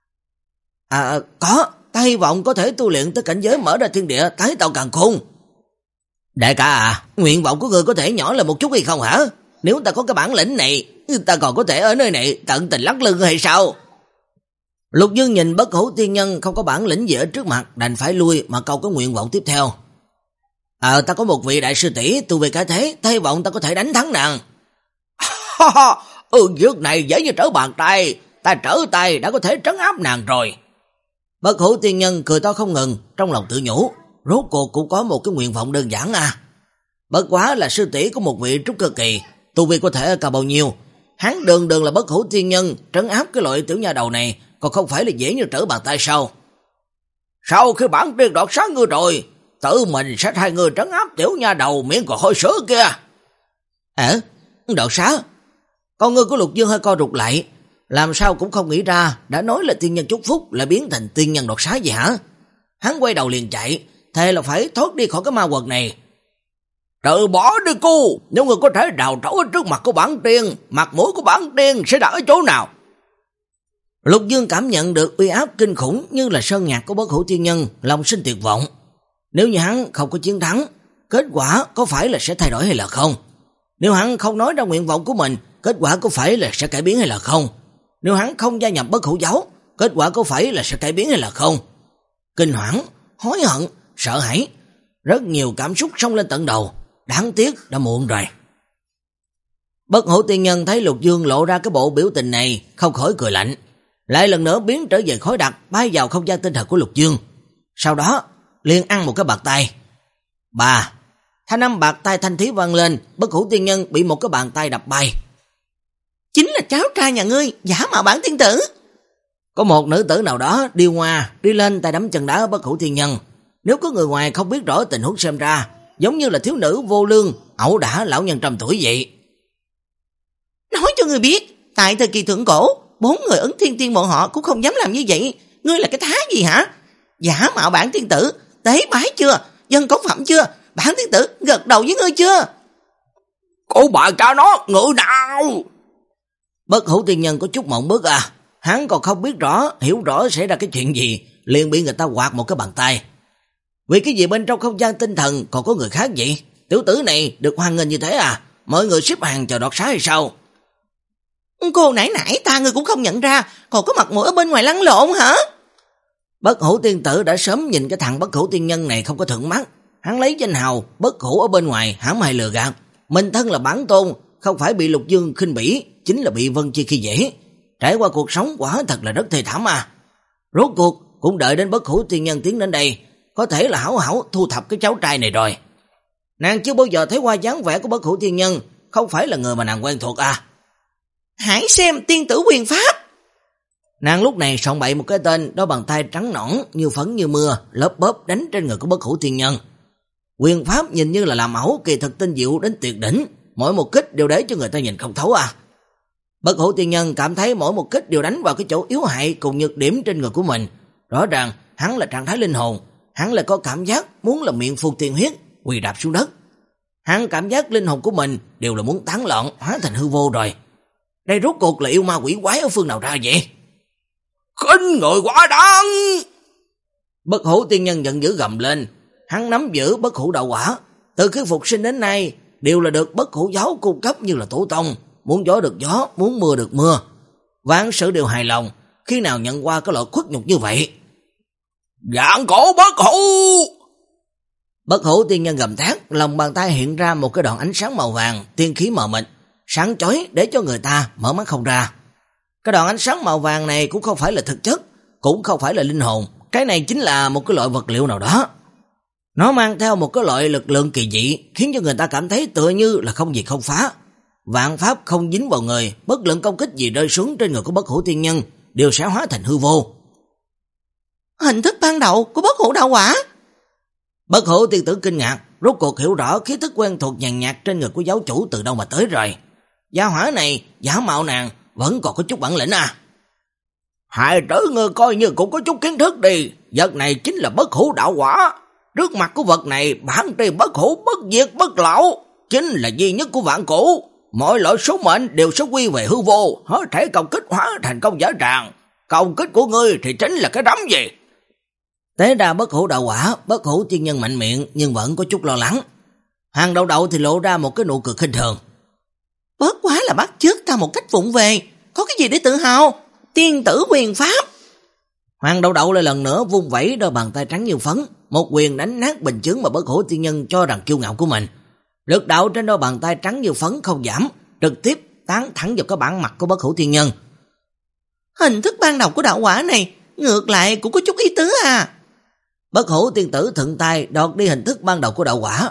À, có, ta hy vọng có thể tu luyện tới cảnh giới mở ra thiên địa, tái tạo càn khôn. Đại ca à, nguyện vọng của ngươi có thể nhỏ lên một chút hay không hả? Nếu ta có cái bản lĩnh này, ta còn có thể ở nơi này tận tình lắc lư hay sao? Lục Dương nhìn Bất Hủ Tiên Nhân không có bản lĩnh gì ở trước mặt, đành phải lui mà câu cái nguyện vọng tiếp theo. Ờ, ta có một vị đại sư tỷ tu về cái thế, ta hy vọng ta có thể đánh thắng nàng. Ừ, việc này dễ như trở bàn tay, ta trở tay đã có thể trấn áp nàng rồi. Bất Hủ Tiên Nhân cười to không ngừng, trong lòng tự nhủ, rốt cuộc cũng có một cái nguyện vọng đơn giản à. Bất quá là sư tỷ của một vị trúc cơ kỳ, tu vi có thể cao bao nhiêu. Hắn đường đường là bất hủ tiên nhân, trấn áp cái loại tiểu nha đầu này còn không phải là dễ như trở bàn tay sao? Sau khi bản tiên đoạt sát ngươi rồi, tự mình sẽ thay ngươi trấn áp tiểu nha đầu miệng còn hôi sữa kia. Ờ, đoạt sát? Con ngươi của Lục Dương hơi co rụt lại, làm sao cũng không nghĩ ra, đã nói là tiên nhân chúc phúc lại biến thành tiên nhân đoạt sát gì hả? Hắn quay đầu liền chạy, thề là phải thoát đi khỏi cái ma quật này. Tự bỏ đi cô, nếu người có thể đào trấu ở trước mặt của bản tiên, mặt mũi của bản tiên sẽ đặt ở chỗ nào? Lục Dương cảm nhận được uy áp kinh khủng như là sơn nhạc của bất hủ tiên nhân, lòng sinh tuyệt vọng. Nếu như hắn không có chiến thắng, kết quả có phải là sẽ thay đổi hay là không? Nếu hắn không nói ra nguyện vọng của mình, kết quả có phải là sẽ cải biến hay là không? Nếu hắn không gia nhập bất hủ giáo, kết quả có phải là sẽ cải biến hay là không? Kinh hoảng, hối hận, sợ hãi, rất nhiều cảm xúc xông lên tận đầu, đáng tiếc đã muộn rồi. Bất hủ tiên nhân thấy Lục Dương lộ ra cái bộ biểu tình này, không khỏi cười lạnh, lại lần nữa biến trở về khói đặc, bay vào không gian tinh thần của Lục Dương. Sau đó liền ăn một cái bạt tay. Bà, thanh âm bạt tay thanh thí vang lên, bất hủ tiên nhân bị một cái bàn tay đập bay.
Chính là cháu trai nhà ngươi, giả mạo bản tiên tử.
Có một nữ tử nào đó đi qua, đi lên tay đấm chân đá bất hủ tiên nhân. Nếu có người ngoài không biết rõ tình huống xem ra, giống như là thiếu nữ vô lương, ẩu đả lão nhân trăm tuổi vậy.
Nói cho ngươi biết, tại thời kỳ thượng cổ, bốn người Ấn Thiên Tiên bọn họ cũng không dám làm như vậy. Ngươi là cái thá gì hả? Giả mạo bản tiên tử, tế bái chưa? Dân cống phẩm chưa? Bản tiên tử gật đầu với ngươi chưa?
Cô bà cha nó, ngự nào? Bất hủ tiên nhân có chút mộng bức à. Hắn còn không biết rõ, hiểu rõ xảy ra cái chuyện gì, liền bị người ta quạt một cái bàn tay. Vì cái gì bên trong không gian tinh thần còn có người khác vậy? Tiểu tử này được hoan nghênh như thế à? Mọi người xếp hàng chờ đoạt xá hay sao?
Cô nãy nãy ta ngươi cũng không nhận ra, còn có mặt mũi ở bên ngoài lăn lộn hả?
Bất hủ tiên tử đã sớm nhìn cái thằng bất hủ tiên nhân này không có thuận mắt. Hắn lấy danh hào bất hủ ở bên ngoài, hãm hại lừa gạt. Mình thân là bản tôn, không phải bị Lục Dương khinh bỉ, chính là bị Vân Chi khi dễ. Trải qua cuộc sống quả thật là rất thê thảm à. Rốt cuộc cũng đợi đến bất hủ tiên nhân tiến đến đây, có thể là hảo hảo thu thập cái cháu trai này rồi. Nàng chưa bao giờ thấy qua dáng vẻ của bất hủ tiên nhân, không phải là người mà nàng quen thuộc à.
Hãy xem tiên tử quyền pháp.
Nàng lúc này soạn bậy một cái tên, đôi bàn tay trắng nõn như phấn như mưa, lớp bóp đánh trên người của bất hủ tiên nhân. Quyền pháp nhìn như là làm ẩu, kỳ thực tinh diệu đến tuyệt đỉnh, mỗi một kích đều để cho người ta nhìn không thấu à. Bất hủ tiên nhân cảm thấy mỗi một kích đều đánh vào cái chỗ yếu hại cùng nhược điểm trên người của mình. Rõ ràng hắn là trạng thái linh hồn, hắn lại có cảm giác muốn là miệng phun tiên huyết, quỳ đạp xuống đất. Hắn cảm giác linh hồn của mình đều là muốn tán loạn, hóa thành hư vô rồi. Đây rốt cuộc là yêu ma quỷ quái ở phương nào ra vậy? Khinh người quá đáng! Bất hủ tiên nhân giận dữ gầm lên, hắn nắm giữ bất hủ đạo quả, từ khi phục sinh đến nay đều là được bất hủ giáo cung cấp như là tổ tông, muốn gió được gió, muốn mưa được mưa. Vạn sự đều hài lòng, khi nào nhận qua cái loại khuất nhục như vậy? Dạng cổ bất hủ! Bất hủ tiên nhân gầm thét, lòng bàn tay hiện ra một cái đoạn ánh sáng màu vàng, tiên khí mờ mịt, sáng chói để cho người ta mở mắt không ra. Cái đoạn ánh sáng màu vàng này cũng không phải là thực chất, cũng không phải là linh hồn, cái này chính là một cái loại vật liệu nào đó. Nó mang theo một cái loại lực lượng kỳ dị, khiến cho người ta cảm thấy tựa như là không gì không phá. Vạn pháp không dính vào người, bất luận công kích gì rơi xuống trên người của bất hủ tiên nhân đều sẽ hóa thành hư vô.
Hình thức ban đầu của bất hủ đạo quả.
Bất hủ tiên tử kinh ngạc, rốt cuộc hiểu rõ khí thức quen thuộc nhàn nhạt trên người của giáo chủ từ đâu mà tới rồi. Gia hỏa này, giả mạo nàng, vẫn còn có chút bản lĩnh à. Hai tử ngươi coi như cũng có chút kiến thức đi, vật này chính là bất hủ đạo quả. Trước mặt của vật này, bản tri bất hủ bất diệt bất lão, chính là duy nhất của vạn cổ. Mọi loại số mệnh đều sẽ quy về hư vô, hết thể công kích hóa thành công giả tràng. Công kích của ngươi thì chính là cái đấm gì? Tế ra bất hủ đạo quả, bất hủ tiên nhân mạnh miệng nhưng vẫn có chút lo lắng. Hàng đầu đầu thì lộ ra một cái nụ cười khinh thường.
Bớt quá là bắt chước ta một cách vụng về, có cái gì để tự hào? Tiên tử quyền pháp.
Hoàng đậu đậu lại lần nữa vung vẩy đôi bàn tay trắng như phấn, một quyền đánh nát bình chướng mà bất hủ tiên nhân cho rằng kiêu ngạo của mình. Lực đạo trên đôi bàn tay trắng như phấn không giảm, trực tiếp tán thẳng vào cái bản mặt của bất hủ tiên nhân.
Hình thức ban đầu của đạo quả này ngược lại cũng có chút ý tứ à.
Bất hủ tiên tử thuận tay đọt đi hình thức ban đầu của đạo quả.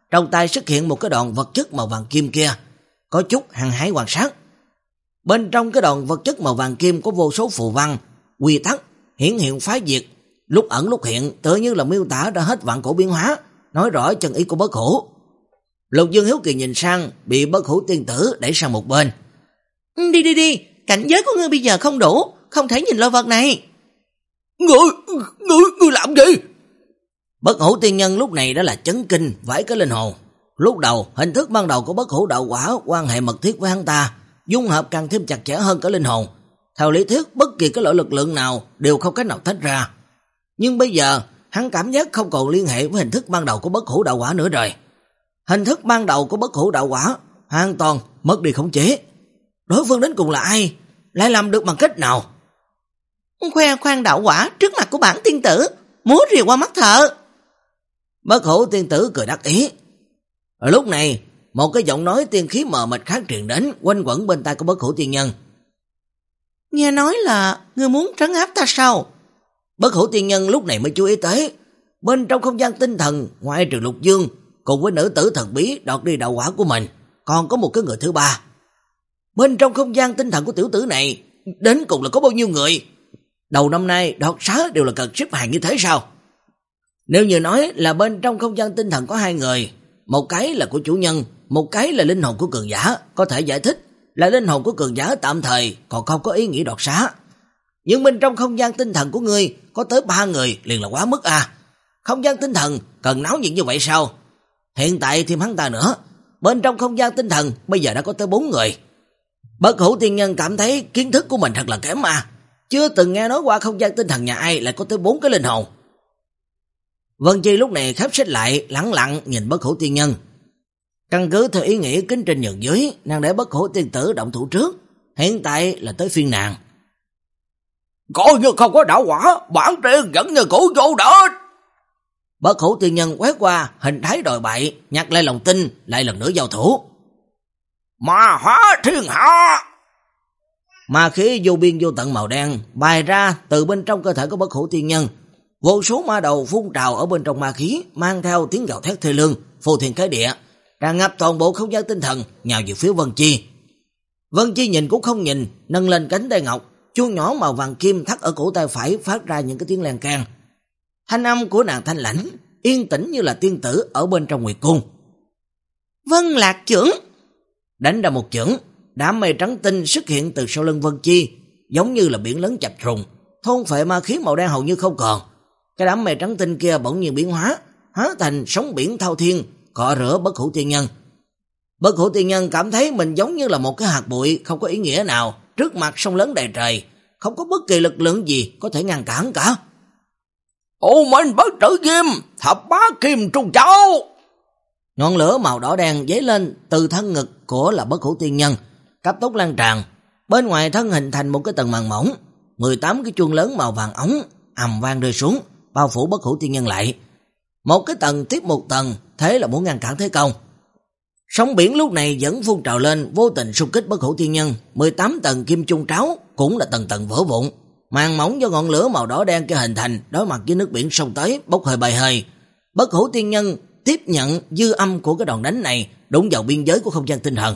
trong tay xuất hiện một cái đòn vật chất màu vàng kim kia, có chút hăng hái quan sát. Bên trong cái đòn vật chất màu vàng kim có vô số phù văn, quy tắc, hiển hiện phá diệt, lúc ẩn lúc hiện, tựa như là miêu tả ra hết vạn cổ biến hóa, nói rõ chân ý của Bất Hủ. Lục Dương hiếu kỳ nhìn sang, bị Bất Hủ tiên tử đẩy sang một bên.
Đi đi đi, cảnh giới của ngươi bây giờ không đủ, không thể nhìn lôi vật này.
Ngươi, ngươi, ngươi làm gì? Bất Hủ tiên nhân lúc này đã là chấn kinh, vãi cái linh hồn. Lúc đầu, hình thức ban đầu của Bất Hủ đạo quả quan hệ mật thiết với hắn ta, dung hợp càng thêm chặt chẽ hơn cả linh hồn. Theo lý thuyết, bất kỳ cái loại lực lượng nào đều không cách nào tách ra. Nhưng bây giờ, hắn cảm giác không còn liên hệ với hình thức ban đầu của Bất Hủ đạo quả nữa rồi. Hình thức ban đầu của Bất Hủ đạo quả hoàn toàn mất đi khống chế. Đối phương đến cùng là ai? Lại làm được bằng cách nào?
Khoe khoang đạo quả trước mặt của bản tiên tử, múa rìu qua mắt thợ.
Bất Hủ tiên tử cười đắc ý. Ở lúc này, một cái giọng nói tiên khí mờ mịt khác truyền đến, quanh quẩn bên tai của Bất Hủ tiên nhân.
Nghe nói là ngươi muốn trấn áp ta sao?
Bất Hủ tiên nhân lúc này mới chú ý tới, bên trong không gian tinh thần, ngoại trừ Lục Dương, cùng với nữ tử thần bí đoạt đi đạo quả của mình, còn có một cái người thứ ba. Bên trong không gian tinh thần của tiểu tử này, đến cùng là có bao nhiêu người? Đầu năm nay đoạt xá đều là cần xếp hàng như thế sao? Nếu như nói là bên trong không gian tinh thần có hai người, một cái là của chủ nhân, một cái là linh hồn của cường giả, có thể giải thích là linh hồn của cường giả tạm thời còn không có ý nghĩa đoạt xá. Nhưng bên trong không gian tinh thần của ngươi có tới ba người liền là quá mức à. Không gian tinh thần cần náo nhiệt như vậy sao? Hiện tại thêm hắn ta nữa, bên trong không gian tinh thần bây giờ đã có tới bốn người. Bất Hủ tiên nhân cảm thấy kiến thức của mình thật là kém mà. Chưa từng nghe nói qua không gian tinh thần nhà ai lại có tới bốn cái linh hồn. Vân Chi lúc này khép sách lại, lặng lặng nhìn Bất Hủ tiên nhân. Căn cứ theo ý nghĩa kính trên nhường dưới, nàng để Bất Hủ tiên tử động thủ trước. Hiện tại là tới phiên nàng. Coi như không có đạo quả, bản tiên vẫn như cũ vô địch. Bất Hủ tiên nhân quét qua hình thái đòi bại, nhặt lại lòng tin, lại lần nữa giao thủ. Ma hóa thiên hạ. Ma khí vô biên vô tận màu đen bài ra từ bên trong cơ thể của Bất Hủ tiên nhân. Vô số ma đầu phun trào ở bên trong ma khí, mang theo tiếng gào thét thê lương, phô thiên cái địa, tràn ngập toàn bộ không gian tinh thần, nhào về phía Vân Chi. Vân Chi nhìn cũng không nhìn, nâng lên cánh tay ngọc, chuông nhỏ màu vàng kim thắt ở cổ tay phải phát ra những cái tiếng len keng. Thanh âm của nàng thanh lãnh, yên tĩnh như là tiên tử ở bên trong nguyệt cung.
Vân Lạc chưởng.
Đánh ra một chưởng, đám mây trắng tinh xuất hiện từ sau lưng Vân Chi, giống như là biển lớn chập trùng, thôn phệ ma khí màu đen hầu như không còn. Cái đám mây trắng tinh kia bỗng nhiên biến hóa, hóa thành sóng biển thao thiên, cọ rửa Bất Hủ tiên nhân. Bất Hủ tiên nhân cảm thấy mình giống như là một cái hạt bụi không có ý nghĩa nào, trước mặt sông lớn đầy trời, không có bất kỳ lực lượng gì có thể ngăn cản cả. U Minh Bất Tử Kim, thập bá kim trung châu. Ngọn lửa màu đỏ đen dấy lên từ thân ngực của là Bất Hủ tiên nhân, cấp tốc lan tràn, bên ngoài thân hình thành một cái tầng màn mỏng, mười tám cái chuông lớn màu vàng ống ầm vang rơi xuống, bao phủ Bất Hủ tiên nhân lại. Một cái tầng tiếp một tầng, thế là muốn ngăn cản thế công. Sóng biển lúc này vẫn phun trào lên, vô tình xung kích Bất Hủ tiên nhân, mười tám tầng kim trung tráo cũng là tầng tầng vỡ vụn. Màn mỏng do ngọn lửa màu đỏ đen kia hình thành, đối mặt với nước biển sông tới, bốc hơi bay hơi. Bất Hủ tiên nhân tiếp nhận dư âm của cái đòn đánh này, đụng vào biên giới của không gian tinh thần.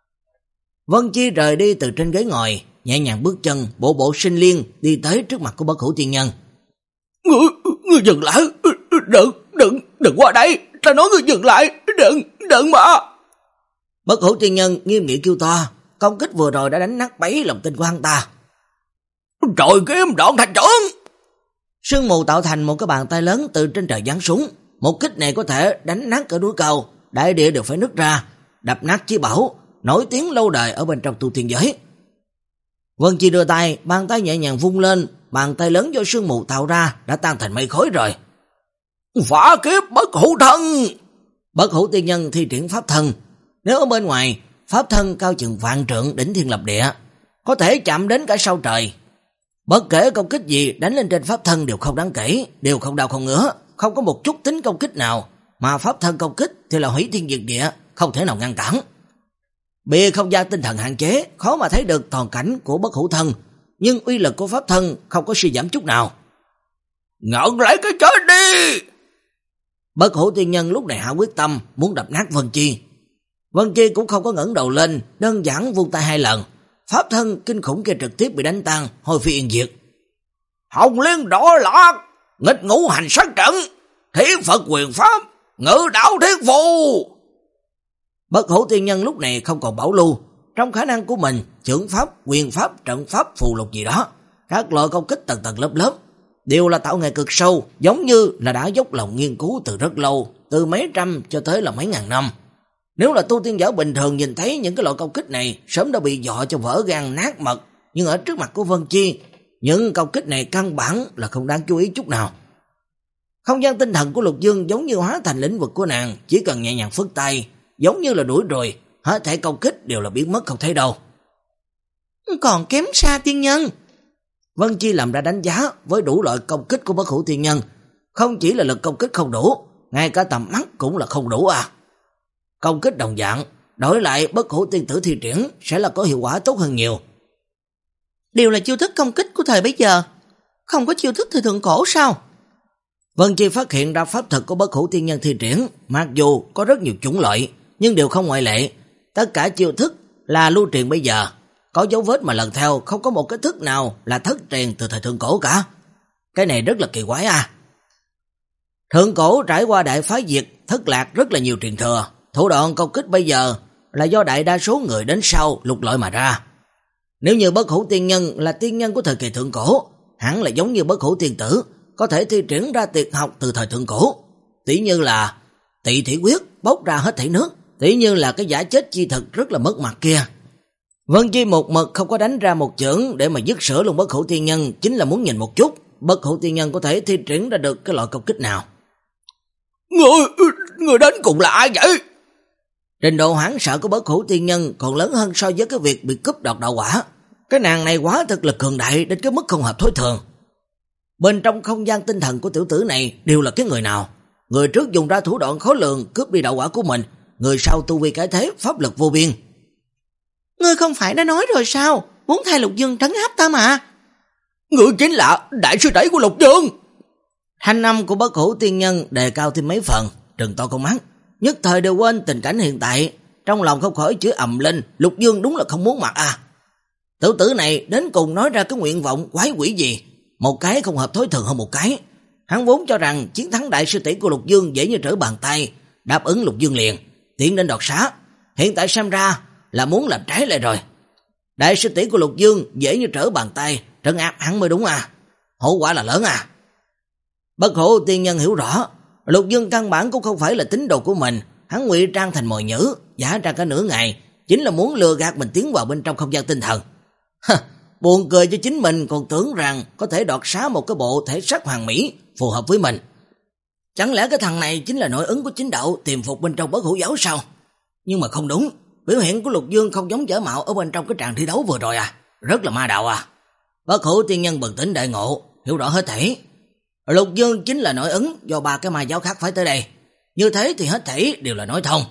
Vân Chi rời đi từ trên ghế ngồi, nhẹ nhàng bước chân, bộ bộ sinh liên đi tới trước mặt của Bất Hủ tiên nhân. Ngươi, ngươi dừng lại, đừng, đừng, đừng qua đây, ta nói ngươi dừng lại, đừng, đừng mà. Bất Hủ tiên nhân nghiêm nghị kêu to, công kích vừa rồi đã đánh nát bấy lòng tin của hắn ta. Trời kiếm đoạn thành trưởng. Sương mù tạo thành một cái bàn tay lớn từ trên trời giáng xuống, một kích này có thể đánh nát cả núi cao, đại địa đều phải nứt ra, đập nát chí bảo, nổi tiếng lâu đời ở bên trong tu tiên giới. Vân Chi đưa tay, bàn tay nhẹ nhàng vung lên, bàn tay lớn do sương mù tạo ra đã tan thành mây khói rồi. Phá kiếp Bất Hủ thân. Bất Hủ tiên nhân thi triển pháp thân. Nếu ở bên ngoài, pháp thân cao chừng vạn trượng đỉnh thiên lập địa, có thể chạm đến cả sao trời. Bất kể công kích gì đánh lên trên pháp thân đều không đáng kể, đều không đau không ngứa, không có một chút tính công kích nào, mà pháp thân công kích thì là hủy thiên diệt địa, không thể nào ngăn cản. Bìa không gian tinh thần hạn chế, khó mà thấy được toàn cảnh của Bất Hủ thân, nhưng uy lực của pháp thân không có suy giảm chút nào. Ngợn lấy cái chết đi. Bất Hủ Tiên Nhân lúc này hạ quyết tâm muốn đập nát Vân Chi. Vân Chi cũng không có ngẩng đầu lên, đơn giản vung tay hai lần, pháp thân kinh khủng kia trực tiếp bị đánh tan, hôi phi yên diệt. Hồng Liên Đỏ Lạc, nghịch ngũ hành sát trận, Thiên Phật quyền pháp, ngự đạo thiết phù. Bất Hủ Tiên Nhân lúc này không còn bảo lưu, trong khả năng của mình, chưởng pháp, quyền pháp, trận pháp, phù lục gì đó, các loại công kích tầng tầng lớp lớp, đều là tạo nghệ cực sâu, giống như là đã dốc lòng nghiên cứu từ rất lâu, từ mấy trăm cho tới là mấy ngàn năm. Nếu là tu tiên giả bình thường nhìn thấy những cái loại công kích này, sớm đã bị dọa cho vỡ gan nát mật, nhưng ở trước mặt của Vân Chi, những công kích này căn bản là không đáng chú ý chút nào. Không gian tinh thần của Lục Dương giống như hóa thành lĩnh vực của nàng, chỉ cần nhẹ nhàng phất tay, giống như là đuổi rồi, hết thảy công kích đều là biến mất không thấy đâu.
Còn kém xa tiên nhân.
Vân Chi làm ra đánh giá với đủ loại công kích của Bất Hủ Tiên Nhân, không chỉ là lực công kích không đủ, ngay cả tầm mắt cũng là không đủ à. Công kích đồng dạng, đổi lại Bất Hủ Tiên Tử thi triển sẽ là có hiệu quả tốt hơn nhiều.
Đều là chiêu thức công kích của thời bấy giờ, không có chiêu thức thời thượng cổ sao?
Vân Chi phát hiện ra pháp thuật của Bất Hủ Tiên Nhân thi triển, mặc dù có rất nhiều chủng loại, nhưng đều không ngoại lệ. Tất cả chiêu thức là lưu truyền bây giờ, có dấu vết mà lần theo, không có một cái thức nào là thất truyền từ thời thượng cổ cả. Cái này rất là kỳ quái à. Thượng cổ trải qua đại phá diệt, thất lạc rất là nhiều truyền thừa, thủ đoạn công kích bây giờ là do đại đa số người đến sau lục lọi mà ra. Nếu như Bất Hủ Tiên Nhân là tiên nhân của thời kỳ thượng cổ, hẳn là giống như Bất Hủ Tiên Tử, có thể thi triển ra tuyệt học từ thời thượng cổ. Tỷ như là Tị Thủy Quyết bốc ra hết thảy nước, tỷ như là cái giả chết chi thực rất là mất mặt kia. Vân Chi một mực không có đánh ra một chưởng để mà dứt sửa luôn Bất Hủ Tiên Nhân, chính là muốn nhìn một chút Bất Hủ Tiên Nhân có thể thi triển ra được cái loại công kích nào.
Người, người đến cùng là ai vậy?
Trình độ hoảng sợ của Bất Hủ Tiên Nhân còn lớn hơn so với cái việc bị cướp đoạt đạo quả. Cái nàng này quá thực lực cường đại đến cái mức không hợp thói thường. Bên trong không gian tinh thần của tiểu tử này đều là cái người nào? Người trước dùng ra thủ đoạn khó lường cướp đi đạo quả của mình, người sau tu vi cái thế pháp lực vô biên.
Ngươi không phải đã nói rồi sao? Muốn thay Lục Dương trấn áp ta mà.
Ngươi chính là đại sư tỷ của Lục Dương. Thanh âm của Bất Hủ Tiên Nhân đề cao thêm mấy phần, trừng to con mắt, nhất thời đều quên tình cảnh hiện tại, trong lòng không khỏi chửi ầm lên, Lục Dương đúng là không muốn mặt à. Tiểu tử này đến cùng nói ra cái nguyện vọng quái quỷ gì, một cái không hợp thói thường hơn một cái. Hắn vốn cho rằng chiến thắng đại sư tỷ của Lục Dương dễ như trở bàn tay, đáp ứng Lục Dương liền, tiến đến đoạt xá. Hiện tại xem ra là muốn làm trái lại rồi. Đại sư tỷ của Lục Dương dễ như trở bàn tay, trấn áp hắn mới đúng à. Hậu quả là lớn à. Bất Hủ Tiên Nhân hiểu rõ, Lục Dương căn bản cũng không phải là tín đồ của mình, hắn ngụy trang thành mồi nhữ, giả ra cả nửa ngày, chính là muốn lừa gạt mình tiến vào bên trong không gian tinh thần. Hừ, buồn cười cho chính mình còn tưởng rằng có thể đoạt xá một cái bộ thể xác hoàn mỹ phù hợp với mình. Chẳng lẽ cái thằng này chính là nội ứng của chính đạo tiềm phục bên trong Bất Hủ giáo sao? Nhưng mà không đúng, biểu hiện của Lục Dương không giống giả mạo ở bên trong cái tràng thi đấu vừa rồi à, rất là ma đạo à. Bất Hủ Tiên Nhân bừng tỉnh đại ngộ, hiểu rõ hết thảy. Lục Dương chính là nội ứng do ba cái ma giáo khác phải tới đây, như thế thì hết thảy đều là nói thông.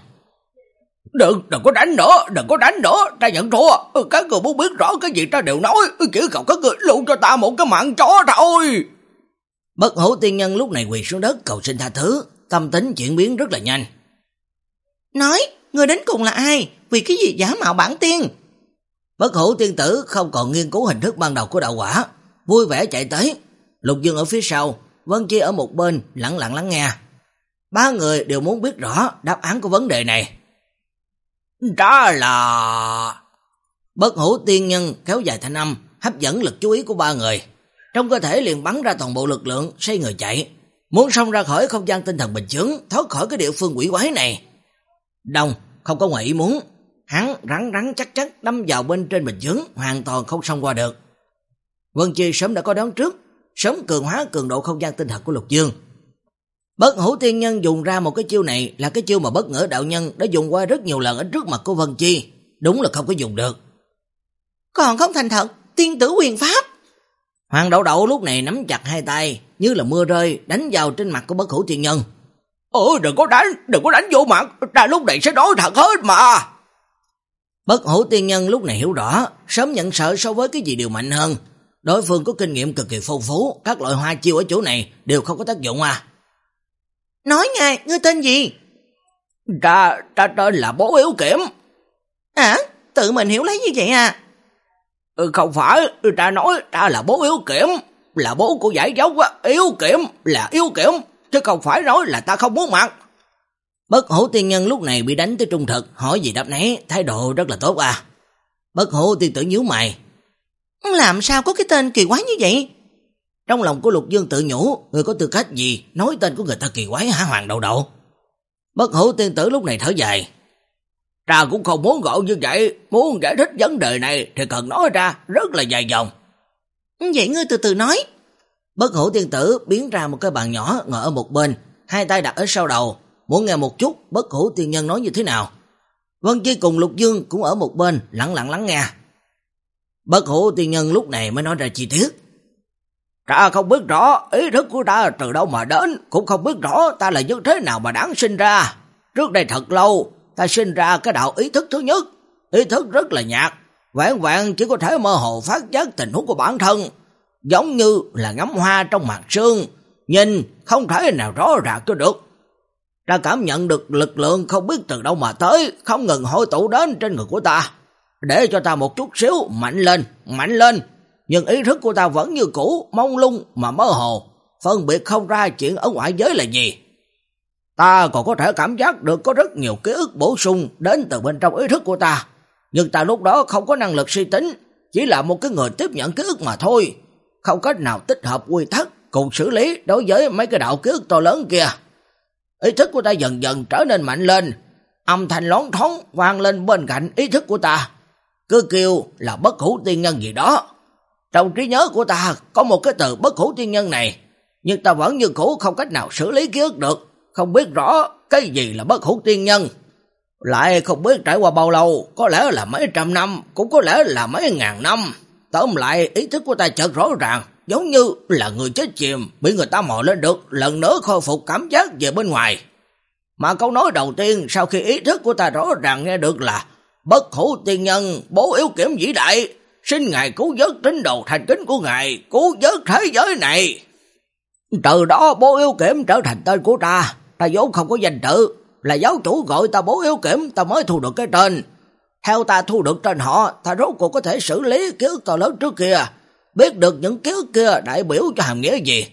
Đừng, đừng có đánh nữa, đừng có đánh nữa, ta nhận thua, các người muốn biết rõ cái gì ta đều nói, chỉ cầu các người lưu cho ta một cái mạng chó thôi. Bất Hủ Tiên Nhân lúc này quỳ xuống đất cầu xin tha thứ, tâm tính chuyển biến rất là nhanh.
Nói, người đến cùng là ai, vì cái gì giả mạo bản tiên?
Bất Hủ Tiên Tử không còn nghiên cứu hình thức ban đầu của đạo quả, vui vẻ chạy tới. Lục Dương ở phía sau, Vân Chi ở một bên lặng lặng lắng nghe. Ba người đều muốn biết rõ đáp án của vấn đề này. Đó là... Bất Hủ Tiên Nhân kéo dài thanh âm, hấp dẫn lực chú ý của ba người. Trong cơ thể liền bắn ra toàn bộ lực lượng, xoay người chạy, muốn xông ra khỏi không gian tinh thần bình chướng, thoát khỏi cái địa phương quỷ quái này. Đồng không có ngoài ý muốn, hắn rắn rắn chắc chắc đâm vào bên trên bình chướng, hoàn toàn không xông qua được. Vân Chi sớm đã có đoán trước, sớm cường hóa cường độ không gian tinh thần của Lục Dương. Bất Hủ Tiên Nhân dùng ra một cái chiêu này là cái chiêu mà Bất Ngỡ đạo nhân đã dùng qua rất nhiều lần ở trước mặt của Vân Chi, đúng là không có dùng được.
Còn không thành thật, tiên tử quyền pháp.
Hoàng Đậu Đậu lúc này nắm chặt hai tay, như là mưa rơi đánh vào trên mặt của Bất Hủ Tiên Nhân. Ồ, đừng có đánh, đừng có đánh vô mặt, ta lúc này sẽ nói thật hết mà. Bất Hủ Tiên Nhân lúc này hiểu rõ, sớm nhận sợ so với cái gì đều mạnh hơn. Đối phương có kinh nghiệm cực kỳ phong phú, các loại hoa chiêu ở chỗ này đều không có tác dụng à.
Nói ngay, ngươi tên gì?
Ta, ta tên là Bố Yếu Kiểm.
À, tự mình hiểu lấy như vậy à?
Ừ, không phải, ta nói ta là Bố Yếu Kiểm, là bố của giải dốc á, Yếu Kiểm là Yếu Kiểm, chứ không phải nói là ta không muốn mặt. Bất Hủ tiên nhân lúc này bị đánh tới trung thực, hỏi gì đáp nấy, thái độ rất là tốt à. Bất Hủ tiên tử nhíu mày.
Làm sao có cái tên kỳ quái như vậy?
Trong lòng của Lục Dương tự nhủ, người có tư cách gì nói tên của người ta kỳ quái hả Hoàng Đầu Đầu? Bất Hủ tiên tử lúc này thở dài. Ta cũng không muốn gọi như vậy, muốn giải thích vấn đề này thì cần nói ra rất là dài dòng.
Vậy ngươi từ từ nói.
Bất Hủ tiên tử biến ra một cái bàn nhỏ ngồi ở một bên, hai tay đặt ở sau đầu, muốn nghe một chút Bất Hủ tiên nhân nói như thế nào. Vân Chi cùng Lục Dương cũng ở một bên lặng lặng lắng nghe. Bất Hủ tiên nhân lúc này mới nói ra chi tiết. Ta không biết rõ ý thức của ta từ đâu mà đến, cũng không biết rõ ta là như thế nào mà đáng sinh ra. Trước đây thật lâu, ta sinh ra cái đạo ý thức thứ nhất, ý thức rất là nhạt, vẹn vẹn chỉ có thể mơ hồ phát giác tình huống của bản thân, giống như là ngắm hoa trong màn sương, nhìn không thể nào rõ ràng cho được. Ta cảm nhận được lực lượng không biết từ đâu mà tới, không ngừng hội tụ đến trên người của ta, để cho ta một chút xíu mạnh lên, mạnh lên. Nhưng ý thức của ta vẫn như cũ, mông lung mà mơ hồ, phân biệt không ra chuyện ở ngoại giới là gì. Ta còn có thể cảm giác được có rất nhiều ký ức bổ sung đến từ bên trong ý thức của ta, nhưng ta lúc đó không có năng lực suy tính, chỉ là một cái người tiếp nhận ký ức mà thôi, không cách nào tích hợp quy tắc cùng xử lý đối với mấy cái đạo ký ức to lớn kia. Ý thức của ta dần dần trở nên mạnh lên, âm thanh loáng thoáng vang lên bên cạnh ý thức của ta, cứ kêu là Bất Hủ tiên nhân gì đó. Trong trí nhớ của ta có một cái từ Bất Hủ tiên nhân này, nhưng ta vẫn như cũ không cách nào xử lý ký ức được, không biết rõ cái gì là Bất Hủ tiên nhân. Lại không biết trải qua bao lâu, có lẽ là mấy trăm năm, cũng có lẽ là mấy ngàn năm. Tóm lại ý thức của ta chợt rõ ràng, giống như là người chết chìm, bị người ta mò lên được, lần nữa khôi phục cảm giác về bên ngoài. Mà câu nói đầu tiên sau khi ý thức của ta rõ ràng nghe được là Bất Hủ tiên nhân, Bố Yếu Kiểm vĩ đại, xin ngài cứu vớt tín đồ thành kính của ngài, cứu vớt thế giới này. Từ đó Bố Yếu Kiểm trở thành tên của ta, ta vốn không có danh tự, là giáo chủ gọi ta Bố Yếu Kiểm ta mới thu được cái tên. Theo ta thu được tên họ, ta rốt cuộc có thể xử lý ký ức to lớn trước kia, biết được những ký ức kia đại biểu cho hàm nghĩa gì.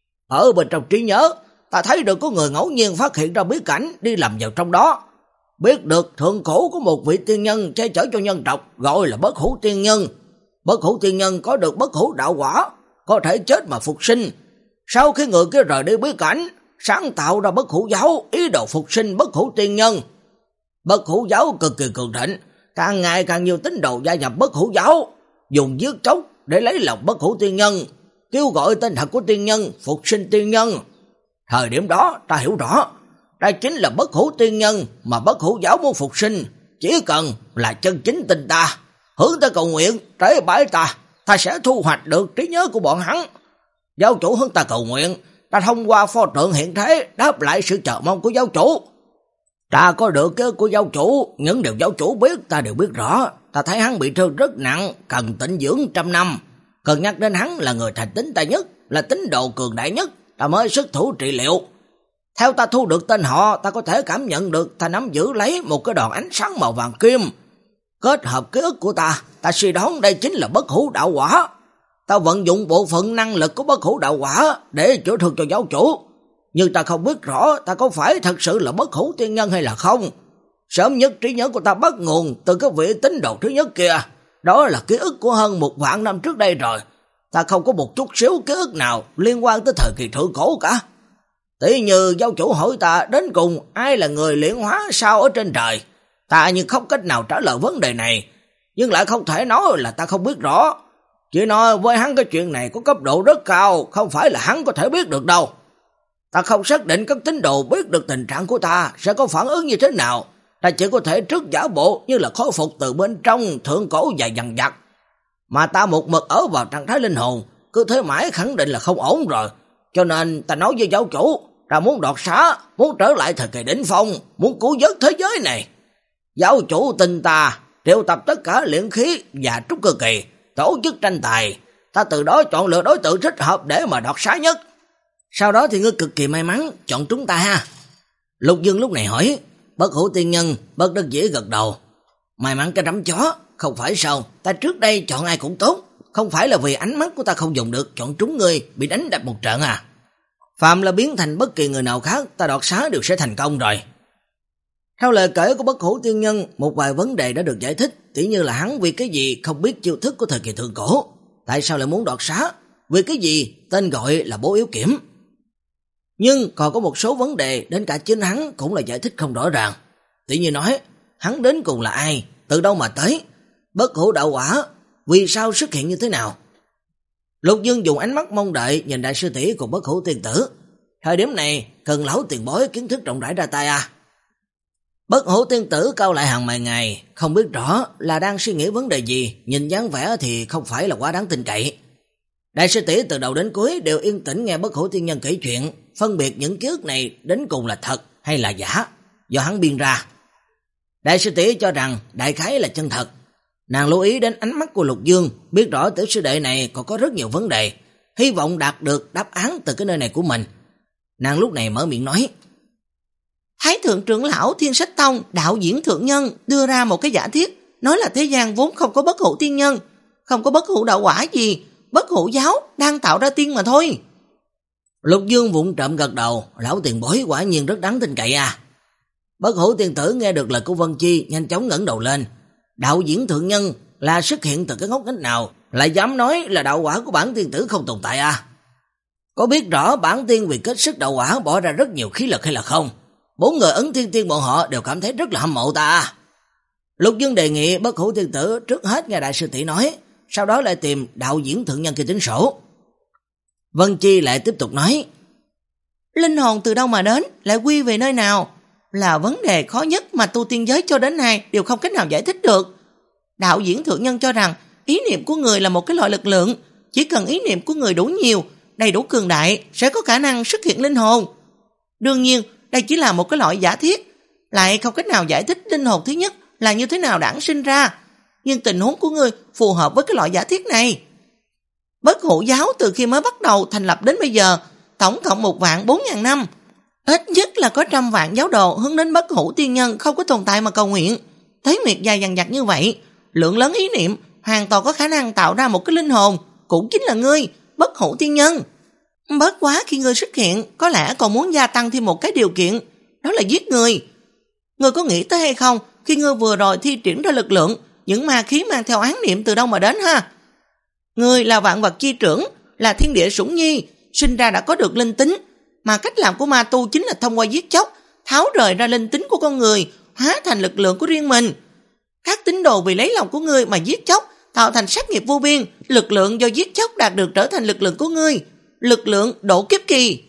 Ở bên trong trí nhớ, ta thấy được có người ngẫu nhiên phát hiện ra bí cảnh đi lầm vào trong đó, biết được thượng cổ có một vị tiên nhân che chở cho nhân tộc gọi là Bất Hủ tiên nhân. Bất Hủ tiên nhân có được bất hủ đạo quả, có thể chết mà phục sinh. Sau khi người kia rời đi bí cảnh, sáng tạo ra Bất Hủ giáo, ý đồ phục sinh Bất Hủ tiên nhân. Bất Hủ giáo cực kỳ cường thịnh, càng ngày càng nhiều tín đồ gia nhập Bất Hủ giáo, dùng giết chóc để lấy lòng Bất Hủ tiên nhân, kêu gọi tên thật của tiên nhân, phục sinh tiên nhân. Thời điểm đó ta hiểu rõ, đây chính là Bất Hủ tiên nhân mà Bất Hủ giáo muốn phục sinh, chỉ cần là chân chính tin ta, hướng tới cầu nguyện, tế bái ta, ta sẽ thu hoạch được trí nhớ của bọn hắn. Giáo chủ hướng ta cầu nguyện, ta thông qua pho tượng hiện thế đáp lại sự chờ mong của giáo chủ. Ta có được cái của giáo chủ, những điều giáo chủ biết ta đều biết rõ. Ta thấy hắn bị thương rất nặng, cần tĩnh dưỡng trăm năm. Cần nhắc đến hắn là người thành tín ta nhất, là tín đồ cường đại nhất, ta mới xuất thủ trị liệu. Theo ta thu được tên họ, ta có thể cảm nhận được ta nắm giữ lấy một cái đòn ánh sáng màu vàng kim. Kết hợp ký ức của ta, ta suy đoán đây chính là Bất Hủ đạo quả. Ta vận dụng bộ phận năng lực của Bất Hủ đạo quả để chữa thương cho giáo chủ. Nhưng ta không biết rõ ta có phải thật sự là Bất Hủ tiên nhân hay là không. Sớm nhất trí nhớ của ta bắt nguồn từ cái vị tín đồ thứ nhất kia. Đó là ký ức của hơn một vạn năm trước đây rồi. Ta không có một chút xíu ký ức nào liên quan tới thời kỳ thượng cổ cả. Tỷ như giáo chủ hỏi ta đến cùng ai là người luyện hóa sao ở trên trời. Ta nhưng không cách nào trả lời vấn đề này, nhưng lại không thể nói là ta không biết rõ. Chỉ nói với hắn cái chuyện này có cấp độ rất cao, không phải là hắn có thể biết được đâu. Ta không xác định các tín đồ biết được tình trạng của ta sẽ có phản ứng như thế nào. Ta chỉ có thể trước giả bộ như là khôi phục từ bên trong thượng cổ và dằn vặt. Mà ta một mực ở vào trạng thái linh hồn, cứ thế mãi khẳng định là không ổn rồi. Cho nên ta nói với giáo chủ, ta muốn đoạt xá, muốn trở lại thời kỳ đỉnh phong, muốn cứu vớt thế giới này. Giáo chủ tin ta, triệu tập tất cả luyện khí và trúc cơ kỳ, tổ chức tranh tài. Ta từ đó chọn lựa đối tượng thích hợp để mà đoạt xá nhất. Sau đó thì ngươi cực kỳ may mắn chọn chúng ta ha. Lục Dương lúc này hỏi. Bất Hủ tiên nhân bất đắc dĩ gật đầu. May mắn cái đám chó, không phải sao, ta trước đây chọn ai cũng tốt, không phải là vì ánh mắt của ta không dùng được chọn trúng ngươi bị đánh đập một trận à. Phạm là biến thành bất kỳ người nào khác, ta đoạt xá đều sẽ thành công rồi. Theo lời kể của Bất Hủ tiên nhân, một vài vấn đề đã được giải thích, tỉ như là hắn vì cái gì không biết chiêu thức của thời kỳ thượng cổ, tại sao lại muốn đoạt xá, vì cái gì tên gọi là Bố Yếu Kiểm. Nhưng còn có một số vấn đề đến cả chính hắn cũng là giải thích không rõ ràng. Tỉ như nói, hắn đến cùng là ai, từ đâu mà tới, Bất Hủ đạo quả vì sao xuất hiện như thế nào. Lục Dương dùng ánh mắt mong đợi nhìn đại sư tỷ cùng Bất Hủ tiên tử. Thời điểm này cần lão tiền bối kiến thức rộng rãi ra tay à. Bất Hủ tiên tử cau lại hàng mày ngày, không biết rõ là đang suy nghĩ vấn đề gì, nhìn dáng vẻ thì không phải là quá đáng tin cậy. Đại sư tỷ từ đầu đến cuối đều yên tĩnh nghe Bất Hủ tiên nhân kể chuyện, phân biệt những ký ức này đến cùng là thật hay là giả, do hắn biên ra. Đại sư tỷ cho rằng đại khái là chân thật. Nàng lưu ý đến ánh mắt của Lục Dương, biết rõ tiểu sư đệ này còn có rất nhiều vấn đề, hy vọng đạt được đáp án từ cái nơi này của mình. Nàng lúc này mở miệng nói.
Thái thượng trưởng lão Thiên Sách Tông, đạo diễn thượng nhân đưa ra một cái giả thiết, nói là thế gian vốn không có Bất Hủ tiên nhân, không có Bất Hủ đạo quả gì, Bất Hủ giáo đang tạo ra tiên mà thôi.
Lục Dương vụng trộm gật đầu, lão tiền bối quả nhiên rất đáng tin cậy à. Bất Hủ tiên tử nghe được lời của Vân Chi, nhanh chóng ngẩng đầu lên. Đạo diễn thượng nhân là xuất hiện từ cái ngóc ngách nào, lại dám nói là đạo quả của bản tiên tử không tồn tại à? Có biết rõ bản tiên vì kết sức đạo quả bỏ ra rất nhiều khí lực hay là không? Bốn người Ấn Thiên Tiên bọn họ đều cảm thấy rất là hâm mộ ta à. Lục Dương đề nghị Bất Hủ tiên tử trước hết nghe đại sư tỷ nói, sau đó lại tìm đạo diễn thượng nhân kia tính sổ. Vân Chi lại tiếp tục nói.
Linh hồn từ đâu mà đến, lại quy về nơi nào, là vấn đề khó nhất mà tu tiên giới cho đến nay đều không cách nào giải thích được. Đạo diễn thượng nhân cho rằng ý niệm của người là một cái loại lực lượng, chỉ cần ý niệm của người đủ nhiều, đầy đủ cường đại sẽ có khả năng xuất hiện linh hồn. Đương nhiên đây chỉ là một cái loại giả thiết, lại không cách nào giải thích linh hồn thứ nhất là như thế nào đản sinh ra, nhưng tình huống của ngươi phù hợp với cái loại giả thiết này. Bất Hủ giáo từ khi mới bắt đầu thành lập đến bây giờ tổng cộng một vạn bốn ngàn năm, ít nhất là có trăm vạn giáo đồ hướng đến Bất Hủ tiên nhân không có tồn tại mà cầu nguyện. Thấy miệt dài dằng dặc như vậy, lượng lớn ý niệm hoàn toàn có khả năng tạo ra một cái linh hồn, cũng chính là ngươi, Bất Hủ tiên nhân. Bất quá khi ngươi xuất hiện, có lẽ còn muốn gia tăng thêm một cái điều kiện, đó là giết người. Ngươi có nghĩ tới hay không, khi ngươi vừa rồi thi triển ra lực lượng, những ma khí mang theo án niệm từ đâu mà đến ha? Ngươi là vạn vật chi trưởng, là thiên địa sủng nhi, sinh ra đã có được linh tính, mà cách làm của ma tu chính là thông qua giết chóc, tháo rời ra linh tính của con người, hóa thành lực lượng của riêng mình. Các tín đồ vì lấy lòng của ngươi mà giết chóc, tạo thành sát nghiệp vô biên, lực lượng do giết chóc đạt được trở thành lực lượng của ngươi, lực lượng độ kiếp kỳ.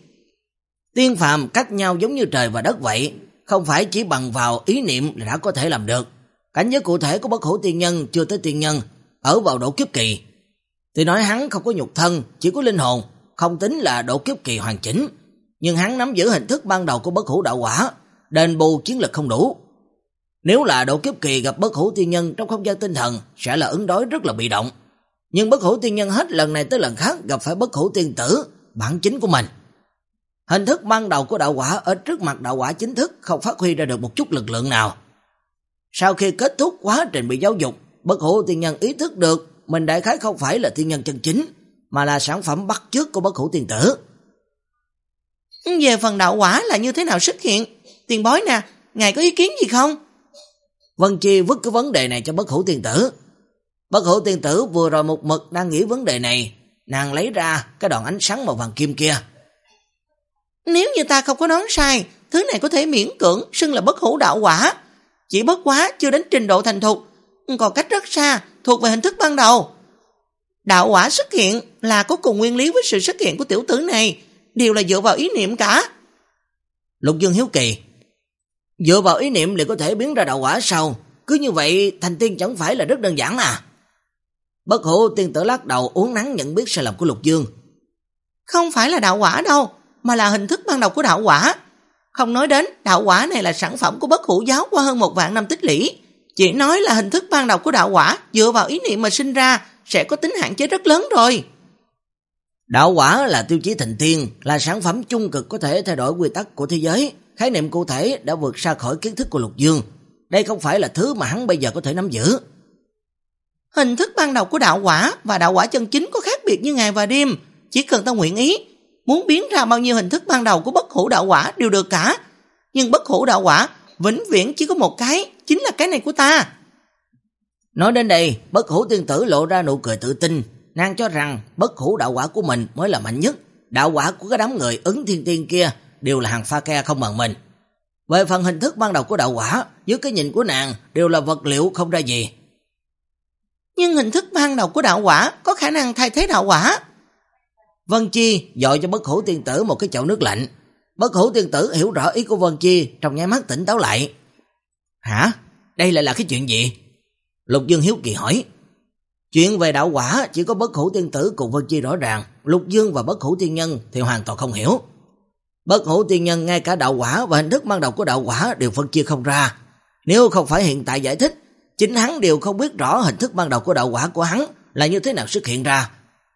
Tiên phàm cách nhau giống như trời và đất vậy, không phải chỉ bằng vào ý niệm là đã có thể làm được. Cảnh giới cụ thể của Bất Hủ tiên nhân chưa tới tiên nhân, ở vào độ kiếp kỳ. Thì nói hắn không có nhục thân, chỉ có linh hồn, không tính là độ kiếp kỳ hoàn chỉnh, nhưng hắn nắm giữ hình thức ban đầu của Bất Hủ đạo quả, đền bù chiến lực không đủ. Nếu là độ kiếp kỳ gặp Bất Hủ tiên nhân trong không gian tinh thần sẽ là ứng đối rất là bị động. Nhưng Bất Hủ tiên nhân hết lần này tới lần khác gặp phải Bất Hủ tiên tử, bản chính của mình. Hình thức ban đầu của đạo quả ở trước mặt đạo quả chính thức không phát huy ra được một chút lực lượng nào. Sau khi kết thúc quá trình bị giáo dục, Bất Hủ tiên nhân ý thức được mình đại khái không phải là tiên nhân chân chính, mà là sản phẩm bắt chước của Bất Hủ tiên tử.
Về phần đạo quả là như thế nào xuất hiện, tiền bối nè, ngài có ý kiến gì không?
Vân Chi vứt cái vấn đề này cho Bất Hủ tiên tử. Bất Hủ tiên tử vừa rồi một mực đang nghĩ vấn đề này, nàng lấy ra cái đoạn ánh sáng màu vàng kim kia.
Nếu như ta không có đoán sai, thứ này có thể miễn cưỡng xưng là Bất Hủ đạo quả, chỉ bất quá chưa đến trình độ thành thục, còn cách rất xa, thuộc về hình thức ban đầu. Đạo quả xuất hiện là có cùng nguyên lý với sự xuất hiện của tiểu tử này, đều là dựa vào ý niệm cả.
Lục Dương hiếu kỳ, dựa vào ý niệm liền có thể biến ra đạo quả sao? Cứ như vậy thành tiên chẳng phải là rất đơn giản à? Bất Hủ tiên tử lắc đầu uốn nắn nhận biết sai lầm của Lục Dương.
Không phải là đạo quả đâu, mà là hình thức ban đầu của đạo quả. Không nói đến đạo quả này là sản phẩm của Bất Hủ giáo qua hơn một vạn năm tích lũy, chỉ nói là hình thức ban đầu của đạo quả dựa vào ý niệm mà sinh ra sẽ có tính hạn chế rất lớn rồi.
Đạo quả là tiêu chí thành tiên, là sản phẩm chung cực có thể thay đổi quy tắc của thế giới. Khái niệm cụ thể đã vượt xa khỏi kiến thức của Lục Dương. Đây không phải là thứ mà hắn bây giờ có thể nắm giữ.
Hình thức ban đầu của đạo quả và đạo quả chân chính có khác biệt như ngày và đêm. Chỉ cần ta nguyện ý, muốn biến ra bao nhiêu hình thức ban đầu của bất hủ đạo quả đều được cả. Nhưng bất hủ đạo quả vĩnh viễn chỉ có một cái, chính là cái này của ta.
Nói đến đây, bất hủ tiên tử lộ ra nụ cười tự tin. Nàng cho rằng bất hủ đạo quả của mình mới là mạnh nhất. Đạo quả của cái đám người Ứng Thiên Tiên kia đều là hàng pha ke không bằng mình. Về phần hình thức ban đầu của đạo quả, dưới cái nhìn của nàng đều là vật liệu không ra gì.
Nhưng hình thức ban đầu của đạo quả có khả năng thay thế đạo quả.
Vân Chi dội cho bất hủ tiên tử một cái chậu nước lạnh. Bất hủ tiên tử hiểu rõ ý của Vân Chi, trong nháy mắt tỉnh táo lại. Hả? Đây lại là cái chuyện gì? Lục Dương hiếu kỳ hỏi. Chuyện về đạo quả chỉ có bất hủ tiên tử cùng Vân Chi rõ ràng, Lục Dương và bất hủ tiên nhân thì hoàn toàn không hiểu. Bất hủ tiên nhân ngay cả đạo quả và hình thức ban đầu của đạo quả đều phân chia không ra. Nếu không phải hiện tại giải thích, chính hắn đều không biết rõ hình thức ban đầu của đạo quả của hắn là như thế nào xuất hiện ra.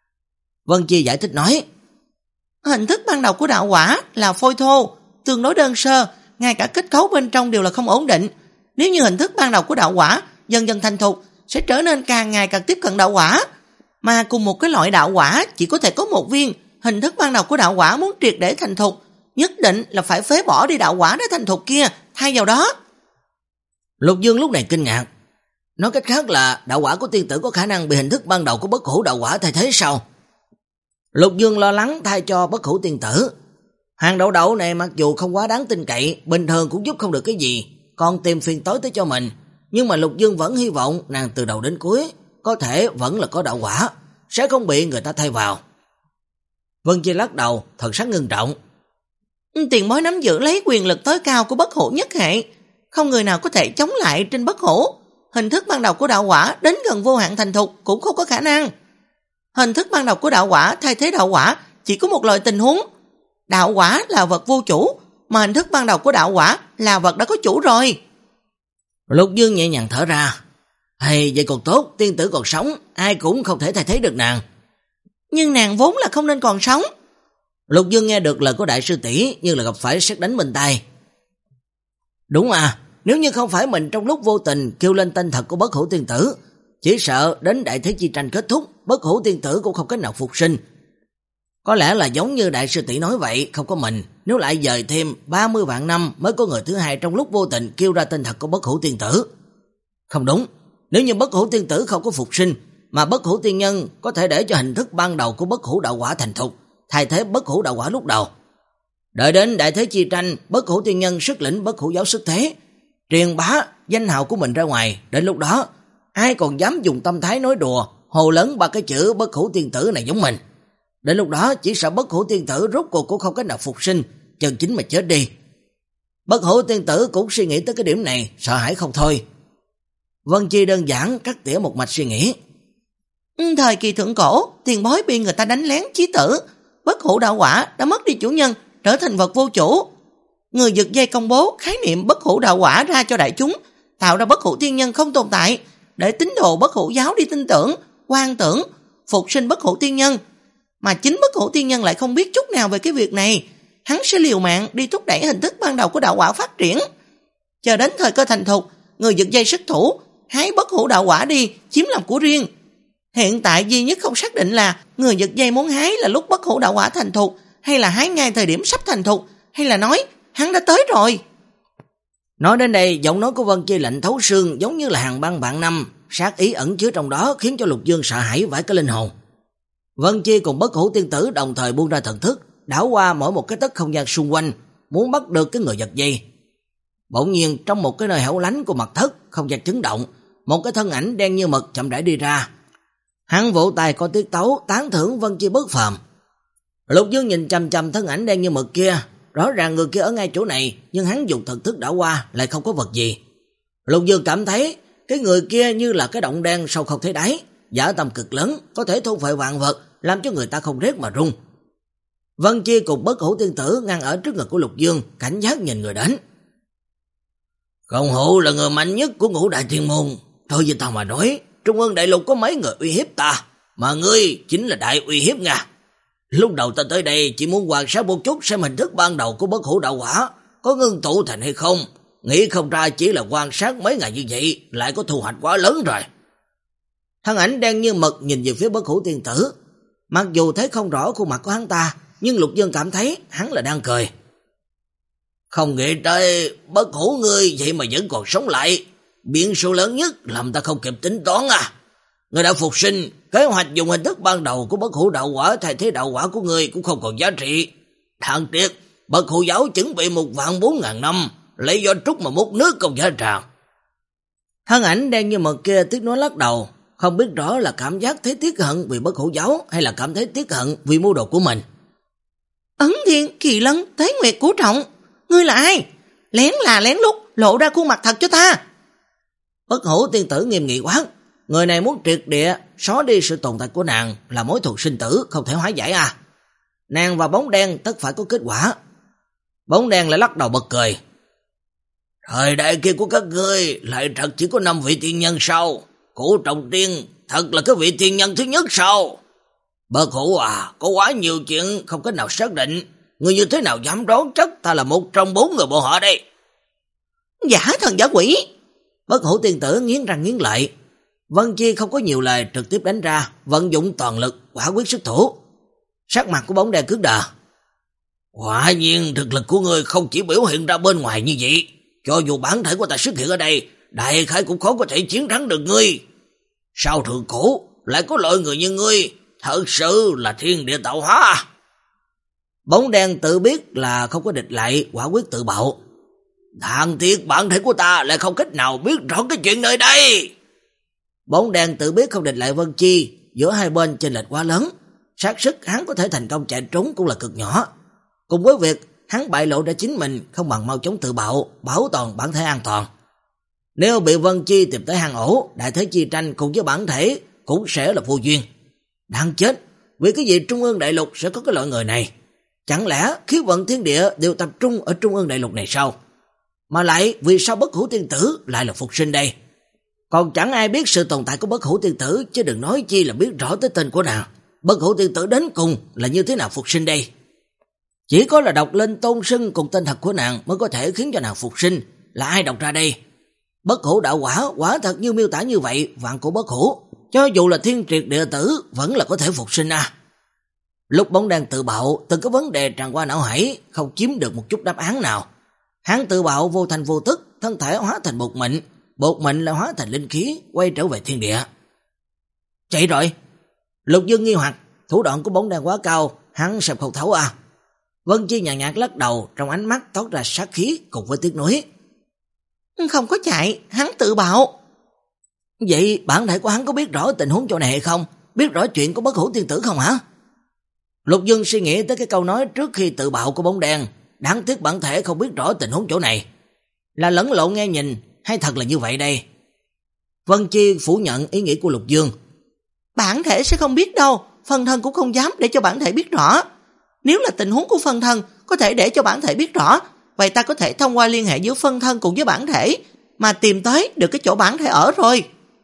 Vân Chi giải thích nói,
hình thức ban đầu của đạo quả là phôi thô, tương đối đơn sơ, ngay cả kết cấu bên trong đều là không ổn định. Nếu như hình thức ban đầu của đạo quả dần dần thành thục, sẽ trở nên càng ngày càng tiếp cận đạo quả. Mà cùng một cái loại đạo quả chỉ có thể có một viên, hình thức ban đầu của đạo quả muốn triệt để thành thục, nhất định là phải phế bỏ đi đạo quả đã thành thục kia, thay vào đó.
Lục Dương lúc này kinh ngạc. Nói cách khác là đạo quả của tiên tử có khả năng bị hình thức ban đầu của bất hủ đạo quả thay thế sao? Lục Dương lo lắng thay cho bất hủ tiên tử. Hàng đậu đậu này mặc dù không quá đáng tin cậy, bình thường cũng giúp không được cái gì, còn tìm phiền tối tới cho mình. Nhưng mà Lục Dương vẫn hy vọng nàng từ đầu đến cuối có thể vẫn là có đạo quả, sẽ không bị người ta thay vào. Vân Chi lắc đầu, thật sắc ngưng trọng.
Tiền bối nắm giữ lấy quyền lực tối cao của bất hủ nhất hệ, không người nào có thể chống lại trên bất hủ. Hình thức ban đầu của đạo quả đến gần vô hạn thành thục cũng không có khả năng. Hình thức ban đầu của đạo quả thay thế đạo quả chỉ có một loại tình huống. Đạo quả là vật vô chủ, mà hình thức ban đầu của đạo quả là vật đã có chủ rồi.
Lục Dương nhẹ nhàng thở ra. Hay vậy còn tốt, tiên tử còn sống, ai cũng không thể thay thế được nàng.
Nhưng nàng vốn là không nên còn sống.
Lục Dương nghe được lời của đại sư tỷ, nhưng là gặp phải sét đánh bên tai. Đúng à, nếu như không phải mình trong lúc vô tình kêu lên tên thật của bất hủ tiên tử, chỉ sợ đến đại thế chi tranh kết thúc, bất hủ tiên tử cũng không cách nào phục sinh. Có lẽ là giống như đại sư tỷ nói vậy, không có mình, nếu lại dời thêm ba mươi vạn năm mới có người thứ hai trong lúc vô tình kêu ra tên thật của bất hủ tiên tử. Không đúng, nếu như bất hủ tiên tử không có phục sinh, mà bất hủ tiên nhân có thể để cho hình thức ban đầu của bất hủ đạo quả thành thục, thay thế bất hủ đạo quả lúc đầu. Đợi đến đại thế chi tranh, bất hủ tiên nhân xuất lĩnh bất hủ giáo xuất thế, truyền bá danh hào của mình ra ngoài, đến lúc đó ai còn dám dùng tâm thái nói đùa, hồ lớn ba cái chữ bất hủ tiên tử này giống mình. Đến lúc đó chỉ sợ bất hủ tiên tử rốt cuộc cũng không cách nào phục sinh, chân chính mà chết đi. Bất hủ tiên tử cũng suy nghĩ tới cái điểm này, sợ hãi không thôi. Vân Chi đơn giản cắt tỉa một mạch suy nghĩ.
Thời kỳ thượng cổ, tiền bối bị người ta đánh lén chí tử, bất hủ đạo quả đã mất đi chủ nhân, trở thành vật vô chủ. Người giật dây công bố khái niệm bất hủ đạo quả ra cho đại chúng, tạo ra bất hủ tiên nhân không tồn tại, để tín đồ bất hủ giáo đi tin tưởng, quan tưởng, phục sinh bất hủ tiên nhân. Mà chính bất hủ tiên nhân lại không biết chút nào về cái việc này, hắn sẽ liều mạng đi thúc đẩy hình thức ban đầu của đạo quả phát triển. Chờ đến thời cơ thành thục, người giật dây xuất thủ, hái bất hủ đạo quả đi, chiếm làm của riêng. Hiện tại duy nhất không xác định là người giật dây muốn hái là lúc bất hủ đạo quả thành thục, hay là hái ngay thời điểm sắp thành thục, hay là nói hắn đã tới rồi.
Nói đến đây, giọng nói của Vân Chi lạnh thấu xương, giống như là hàng băng vạn năm, sát ý ẩn chứa trong đó khiến cho Lục Dương sợ hãi vãi cái linh hồn. Vân Chi cùng bất hủ tiên tử đồng thời buông ra thần thức, đảo qua mỗi một cái tấc không gian xung quanh, muốn bắt được cái người giật dây. Bỗng nhiên trong một cái nơi hẻo lánh của mặt thất, không gian chấn động, một cái thân ảnh đen như mực chậm rãi đi ra. Hắn vỗ tay có tiết tấu tán thưởng Vân Chi bất phàm. Lục Dương nhìn chằm chằm thân ảnh đen như mực kia, rõ ràng người kia ở ngay chỗ này, nhưng hắn dùng thần thức đảo qua lại không có vật gì. Lục Dương cảm thấy cái người kia như là cái động đen sâu không thấy đáy, dã tâm cực lớn, có thể thôn phệ vạn vật, làm cho người ta không rét mà run. Vân Chi cùng bất hủ tiên tử ngăn ở trước ngực của Lục Dương, cảnh giác nhìn người đến. Không hổ là người mạnh nhất của ngũ đại thiên môn, thôi với tao mà nói, Trung ương đại lục có mấy người uy hiếp ta, mà ngươi chính là đại uy hiếp nha. Lúc đầu ta tới đây chỉ muốn quan sát một chút xem hình thức ban đầu của bất hủ đạo quả có ngưng tụ thành hay không. Nghĩ không ra chỉ là quan sát mấy ngày như vậy lại có thu hoạch quá lớn rồi. Thân ảnh đen như mực nhìn về phía bất hủ tiên tử. Mặc dù thấy không rõ khuôn mặt của hắn ta, nhưng Lục Dương cảm thấy hắn là đang cười. Không nghĩ tới bất hủ ngươi vậy mà vẫn còn sống lại. Biến số lớn nhất làm ta không kịp tính toán à. Ngươi đã phục sinh, kế hoạch dùng hình thức ban đầu của bất hủ đạo quả thay thế đạo quả của ngươi cũng không còn giá trị. Đáng tiếc, bất hủ giáo chuẩn bị một vạn bốn ngàn năm, lấy do trúc mà múc nước không giá tràn. Thân ảnh đen như mực kia tiếc nói lắc đầu, không biết rõ là cảm giác thấy tiếc hận vì bất hủ giáo hay là cảm thấy tiếc hận vì mưu đồ của mình.
Ấn Thiên, Kỳ Lân, Tế Nguyệt, Cửu Trọng, ngươi là ai? Lén là lén lút, lộ ra khuôn mặt thật cho ta.
Bất hủ tiên tử nghiêm nghị quát, người này muốn triệt địa xóa đi sự tồn tại của nàng là mối thù sinh tử không thể hóa giải à. Nàng và bóng đen tất phải có kết quả. Bóng đen lại lắc đầu bật cười. Thời đại kia của các ngươi lại thật chỉ có năm vị tiên nhân sao? Cửu Trọng Tiên thật là cái vị tiên nhân thứ nhất sao? Bất hủ à, có quá nhiều chuyện không cách nào xác định. Người như thế nào dám đoán chắc ta là một trong bốn người bọn họ đây?
Giả thần giả quỷ.
Bất hủ tiên tử nghiến răng nghiến lợi. Vân Chi không có nhiều lời trực tiếp đánh ra, vận dụng toàn lực, quả quyết xuất thủ. Sắc mặt của bóng đen cứng đờ. Quả nhiên thực lực của ngươi không chỉ biểu hiện ra bên ngoài như vậy. Cho dù bản thể của ta xuất hiện ở đây, đại khái cũng khó có thể chiến thắng được ngươi. Sao thượng cổ lại có loại người như ngươi, thật sự là thiên địa tạo hóa. Bóng đen tự biết là không có địch lại, quả quyết tự bạo. Đáng tiếc bản thể của ta lại không cách nào biết rõ cái chuyện nơi đây. Bóng đen tự biết không địch lại Vân Chi, giữa hai bên chênh lệch quá lớn, xác suất hắn có thể thành công chạy trốn cũng là cực nhỏ. Cùng với việc hắn bại lộ ra chính mình không bằng mau chóng tự bạo, bảo toàn bản thể an toàn. Nếu bị Vân Chi tìm tới hang ổ, đại thế chi tranh cùng với bản thể cũng sẽ là vô duyên. Đáng chết, vì cái gì Trung ương đại lục sẽ có cái loại người này? Chẳng lẽ khí vận thiên địa đều tập trung ở Trung ương đại lục này sao? Mà lại vì sao bất hủ tiên tử lại là phục sinh đây? Còn chẳng ai biết sự tồn tại của bất hủ tiên tử, chứ đừng nói chi là biết rõ tới tên của nàng. Bất hủ tiên tử đến cùng là như thế nào phục sinh đây? Chỉ có là đọc lên tôn xưng cùng tên thật của nàng mới có thể khiến cho nàng phục sinh. Là ai đọc ra đây? Bất hủ đạo quả, quả thật như miêu tả như vậy, vạn cổ bất hủ, cho dù là thiên triệt địa tử vẫn là có thể phục sinh à. Lúc bóng đang tự bạo, từng có vấn đề tràn qua não hải, không chiếm được một chút đáp án nào. Hắn tự bạo vô thành vô tức, thân thể hóa thành bột mịn, bột mịn lại hóa thành linh khí, quay trở về thiên địa. Chạy rồi. Lục Dương nghi hoặc, thủ đoạn của bóng đang quá cao, hắn sẽ không thấu à. Vân Chi nhàn nhạt lắc đầu, trong ánh mắt toát ra sát khí cùng với tiếc nuối.
Không có chạy, hắn tự bạo.
Vậy bản thể của hắn có biết rõ tình huống chỗ này hay không? Biết rõ chuyện của bất hủ tiên tử không hả? Lục Dương suy nghĩ tới cái câu nói trước khi tự bạo của bóng đen. Đáng tiếc bản thể không biết rõ tình huống chỗ này. Là lẫn lộn nghe nhìn hay thật là như vậy đây? Vân Chi phủ nhận ý nghĩ của Lục Dương.
Bản thể sẽ không biết đâu, phân thân cũng không dám để cho bản thể biết rõ. Nếu là tình huống của phân thân có thể để cho bản thể biết rõ, vậy ta có thể thông qua liên hệ giữa phân thân cùng với bản thể mà tìm tới được cái chỗ bản thể ở rồi.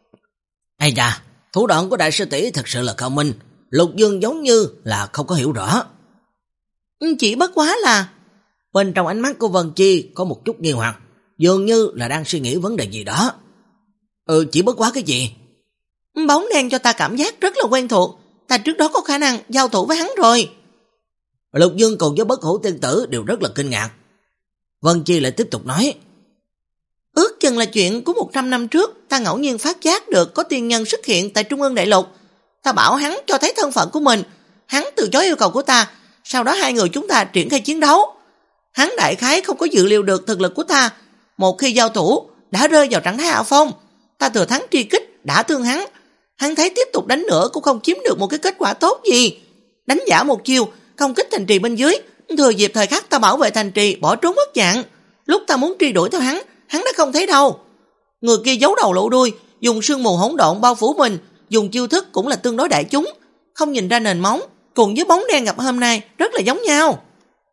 Ây da, thủ đoạn của đại sư tỷ thật sự là cao minh. Lục Dương giống như là không có hiểu rõ.
Chỉ bất quá là...
Bên trong ánh mắt của Vân Chi có một chút nghi hoặc, dường như là đang suy nghĩ vấn đề gì đó. Ừ, chỉ bất quá cái gì?
Bóng đen cho ta cảm giác rất là quen thuộc, ta trước đó có khả năng giao thủ với hắn rồi.
Lục Dương cùng với bất hủ tiên tử đều rất là kinh ngạc. Vân Chi lại tiếp tục nói.
Ước chừng là chuyện của một trăm năm trước, ta ngẫu nhiên phát giác được có tiên nhân xuất hiện tại Trung ương đại lục. Ta bảo hắn cho thấy thân phận của mình, hắn từ chối yêu cầu của ta, sau đó hai người chúng ta triển khai chiến đấu. Hắn đại khái không có dự liệu được thực lực của ta, một khi giao thủ đã rơi vào trạng thái hạ phong. Ta thừa thắng truy kích, đã thương hắn, hắn thấy tiếp tục đánh nữa cũng không chiếm được một cái kết quả tốt gì. Đánh giả một chiêu, công kích thành trì bên dưới, thừa dịp thời khắc ta bảo vệ thành trì bỏ trốn mất dạng. Lúc ta muốn truy đuổi theo hắn, hắn đã không thấy đâu. Người kia giấu đầu lộ đuôi, dùng sương mù hỗn độn bao phủ mình, dùng chiêu thức cũng là tương đối đại chúng, không nhìn ra nền móng, cùng với bóng đen gặp hôm nay rất là giống nhau.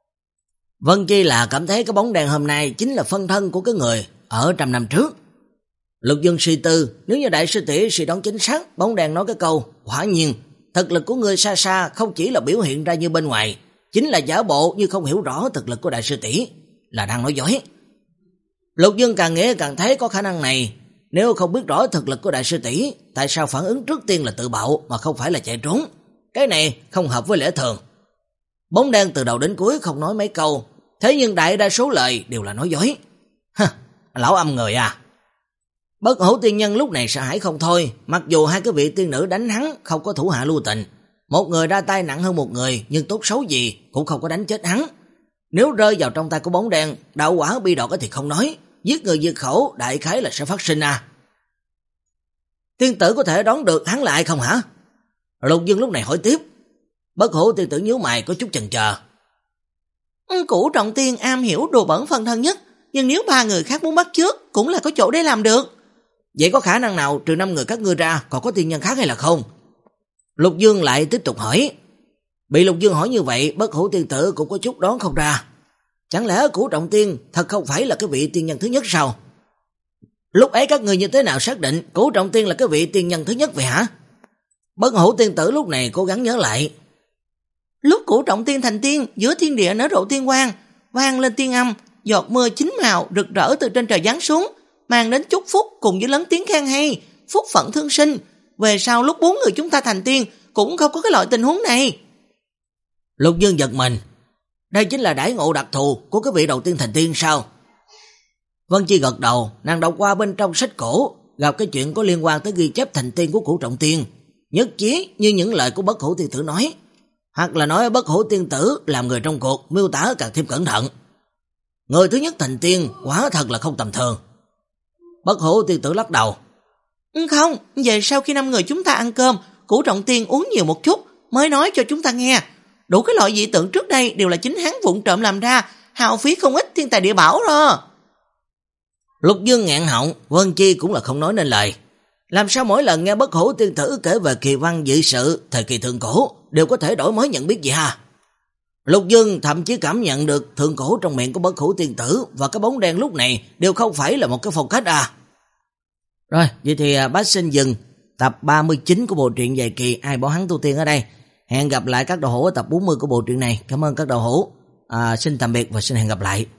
Vân Chi là cảm thấy cái bóng đen hôm nay chính là phân thân của cái người ở trăm năm trước. Lục Dương suy tư, nếu như đại sư tỷ suy đoán chính xác, bóng đen nói cái câu quả nhiên thực lực của ngươi xa xa không chỉ là biểu hiện ra như bên ngoài, chính là giả bộ như không hiểu rõ thực lực của đại sư tỷ, là đang nói dối. Lục Dương càng nghĩ càng thấy có khả năng này, nếu không biết rõ thực lực của đại sư tỷ, tại sao phản ứng trước tiên là tự bạo mà không phải là chạy trốn? Cái này không hợp với lẽ thường. Bóng đen từ đầu đến cuối không nói mấy câu, thế nhưng đại đa số lời đều là nói dối. Hả, lão âm người à. Bất Hủ tiên nhân lúc này sợ hãi không thôi, mặc dù hai cái vị tiên nữ đánh hắn không có thủ hạ lưu tình, một người ra tay nặng hơn một người, nhưng tốt xấu gì cũng không có đánh chết hắn. Nếu rơi vào trong tay của bóng đen, đạo quả bi đọt thì không nói, giết người diệt khẩu đại khái là sẽ phát sinh à. Tiên tử có thể đoán được hắn là ai không hả? Lục Dương lúc này hỏi tiếp. Bất Hủ tiên tử nhíu mày có chút chần chờ.
Cửu Trọng Tiên am hiểu đồ bẩn phân thân nhất, nhưng nếu ba người khác muốn bắt trước cũng là có chỗ để làm được.
Vậy có khả năng nào trừ năm người các ngươi ra còn có tiên nhân khác hay là không? Lục Dương lại tiếp tục hỏi. Bị Lục Dương hỏi như vậy, Bất Hủ tiên tử cũng có chút đoán không ra. Chẳng lẽ Cửu Trọng Tiên thật không phải là cái vị tiên nhân thứ nhất sao? Lúc ấy các người như thế nào xác định Cửu Trọng Tiên là cái vị tiên nhân thứ nhất vậy hả? Bất Hủ tiên tử lúc này cố gắng nhớ lại.
Lúc Cửu Trọng Tiên thành tiên, giữa thiên địa nở rộ tiên quang, vang lên tiên âm, giọt mưa chín màu rực rỡ từ trên trời giáng xuống, mang đến chúc phúc cùng với lớn tiếng khen hay, phúc phận thương sinh. Về sau lúc bốn người chúng ta thành tiên cũng không có cái loại tình huống này.
Lục Dương giật mình. Đây chính là đãi ngộ đặc thù của cái vị đầu tiên thành tiên sao? Vân Chi gật đầu, nàng đọc qua bên trong sách cổ, gặp cái chuyện có liên quan tới ghi chép thành tiên của Cửu Trọng Tiên, nhất trí như những lời của Bất Hủ tiên tử nói, hoặc là nói Bất Hủ tiên tử làm người trong cuộc miêu tả càng thêm cẩn thận. Người thứ nhất thành tiên quả thật là không tầm thường. Bất Hủ tiên tử lắc đầu.
Không, về sau khi năm người chúng ta ăn cơm, Cửu Trọng Tiên uống nhiều một chút mới nói cho chúng ta nghe. Đủ cái loại dị tượng trước đây đều là chính hắn vụng trộm làm ra, hao phí không ít thiên tài địa bảo rồi.
Lục Dương nghẹn họng, Vân Chi cũng là không nói nên lời. Làm sao mỗi lần nghe Bất Hủ tiên tử kể về kỳ văn dị sự thời kỳ thượng cổ đều có thể đổi mới nhận biết gì ha? Lục Dương thậm chí cảm nhận được thượng cổ trong miệng của Bất Hủ tiên tử và cái bóng đen lúc này đều không phải là một cái phong cách à. Rồi, vậy thì bác xin dừng tập ba mươi chín của bộ truyện dài kỳ Ai Bỏ Hắn Tu Tiên ở đây. Hẹn gặp lại các đầu hữu ở tập bốn mươi của bộ truyện này. Cảm ơn các đầu hữu. À, xin tạm biệt và xin hẹn gặp lại.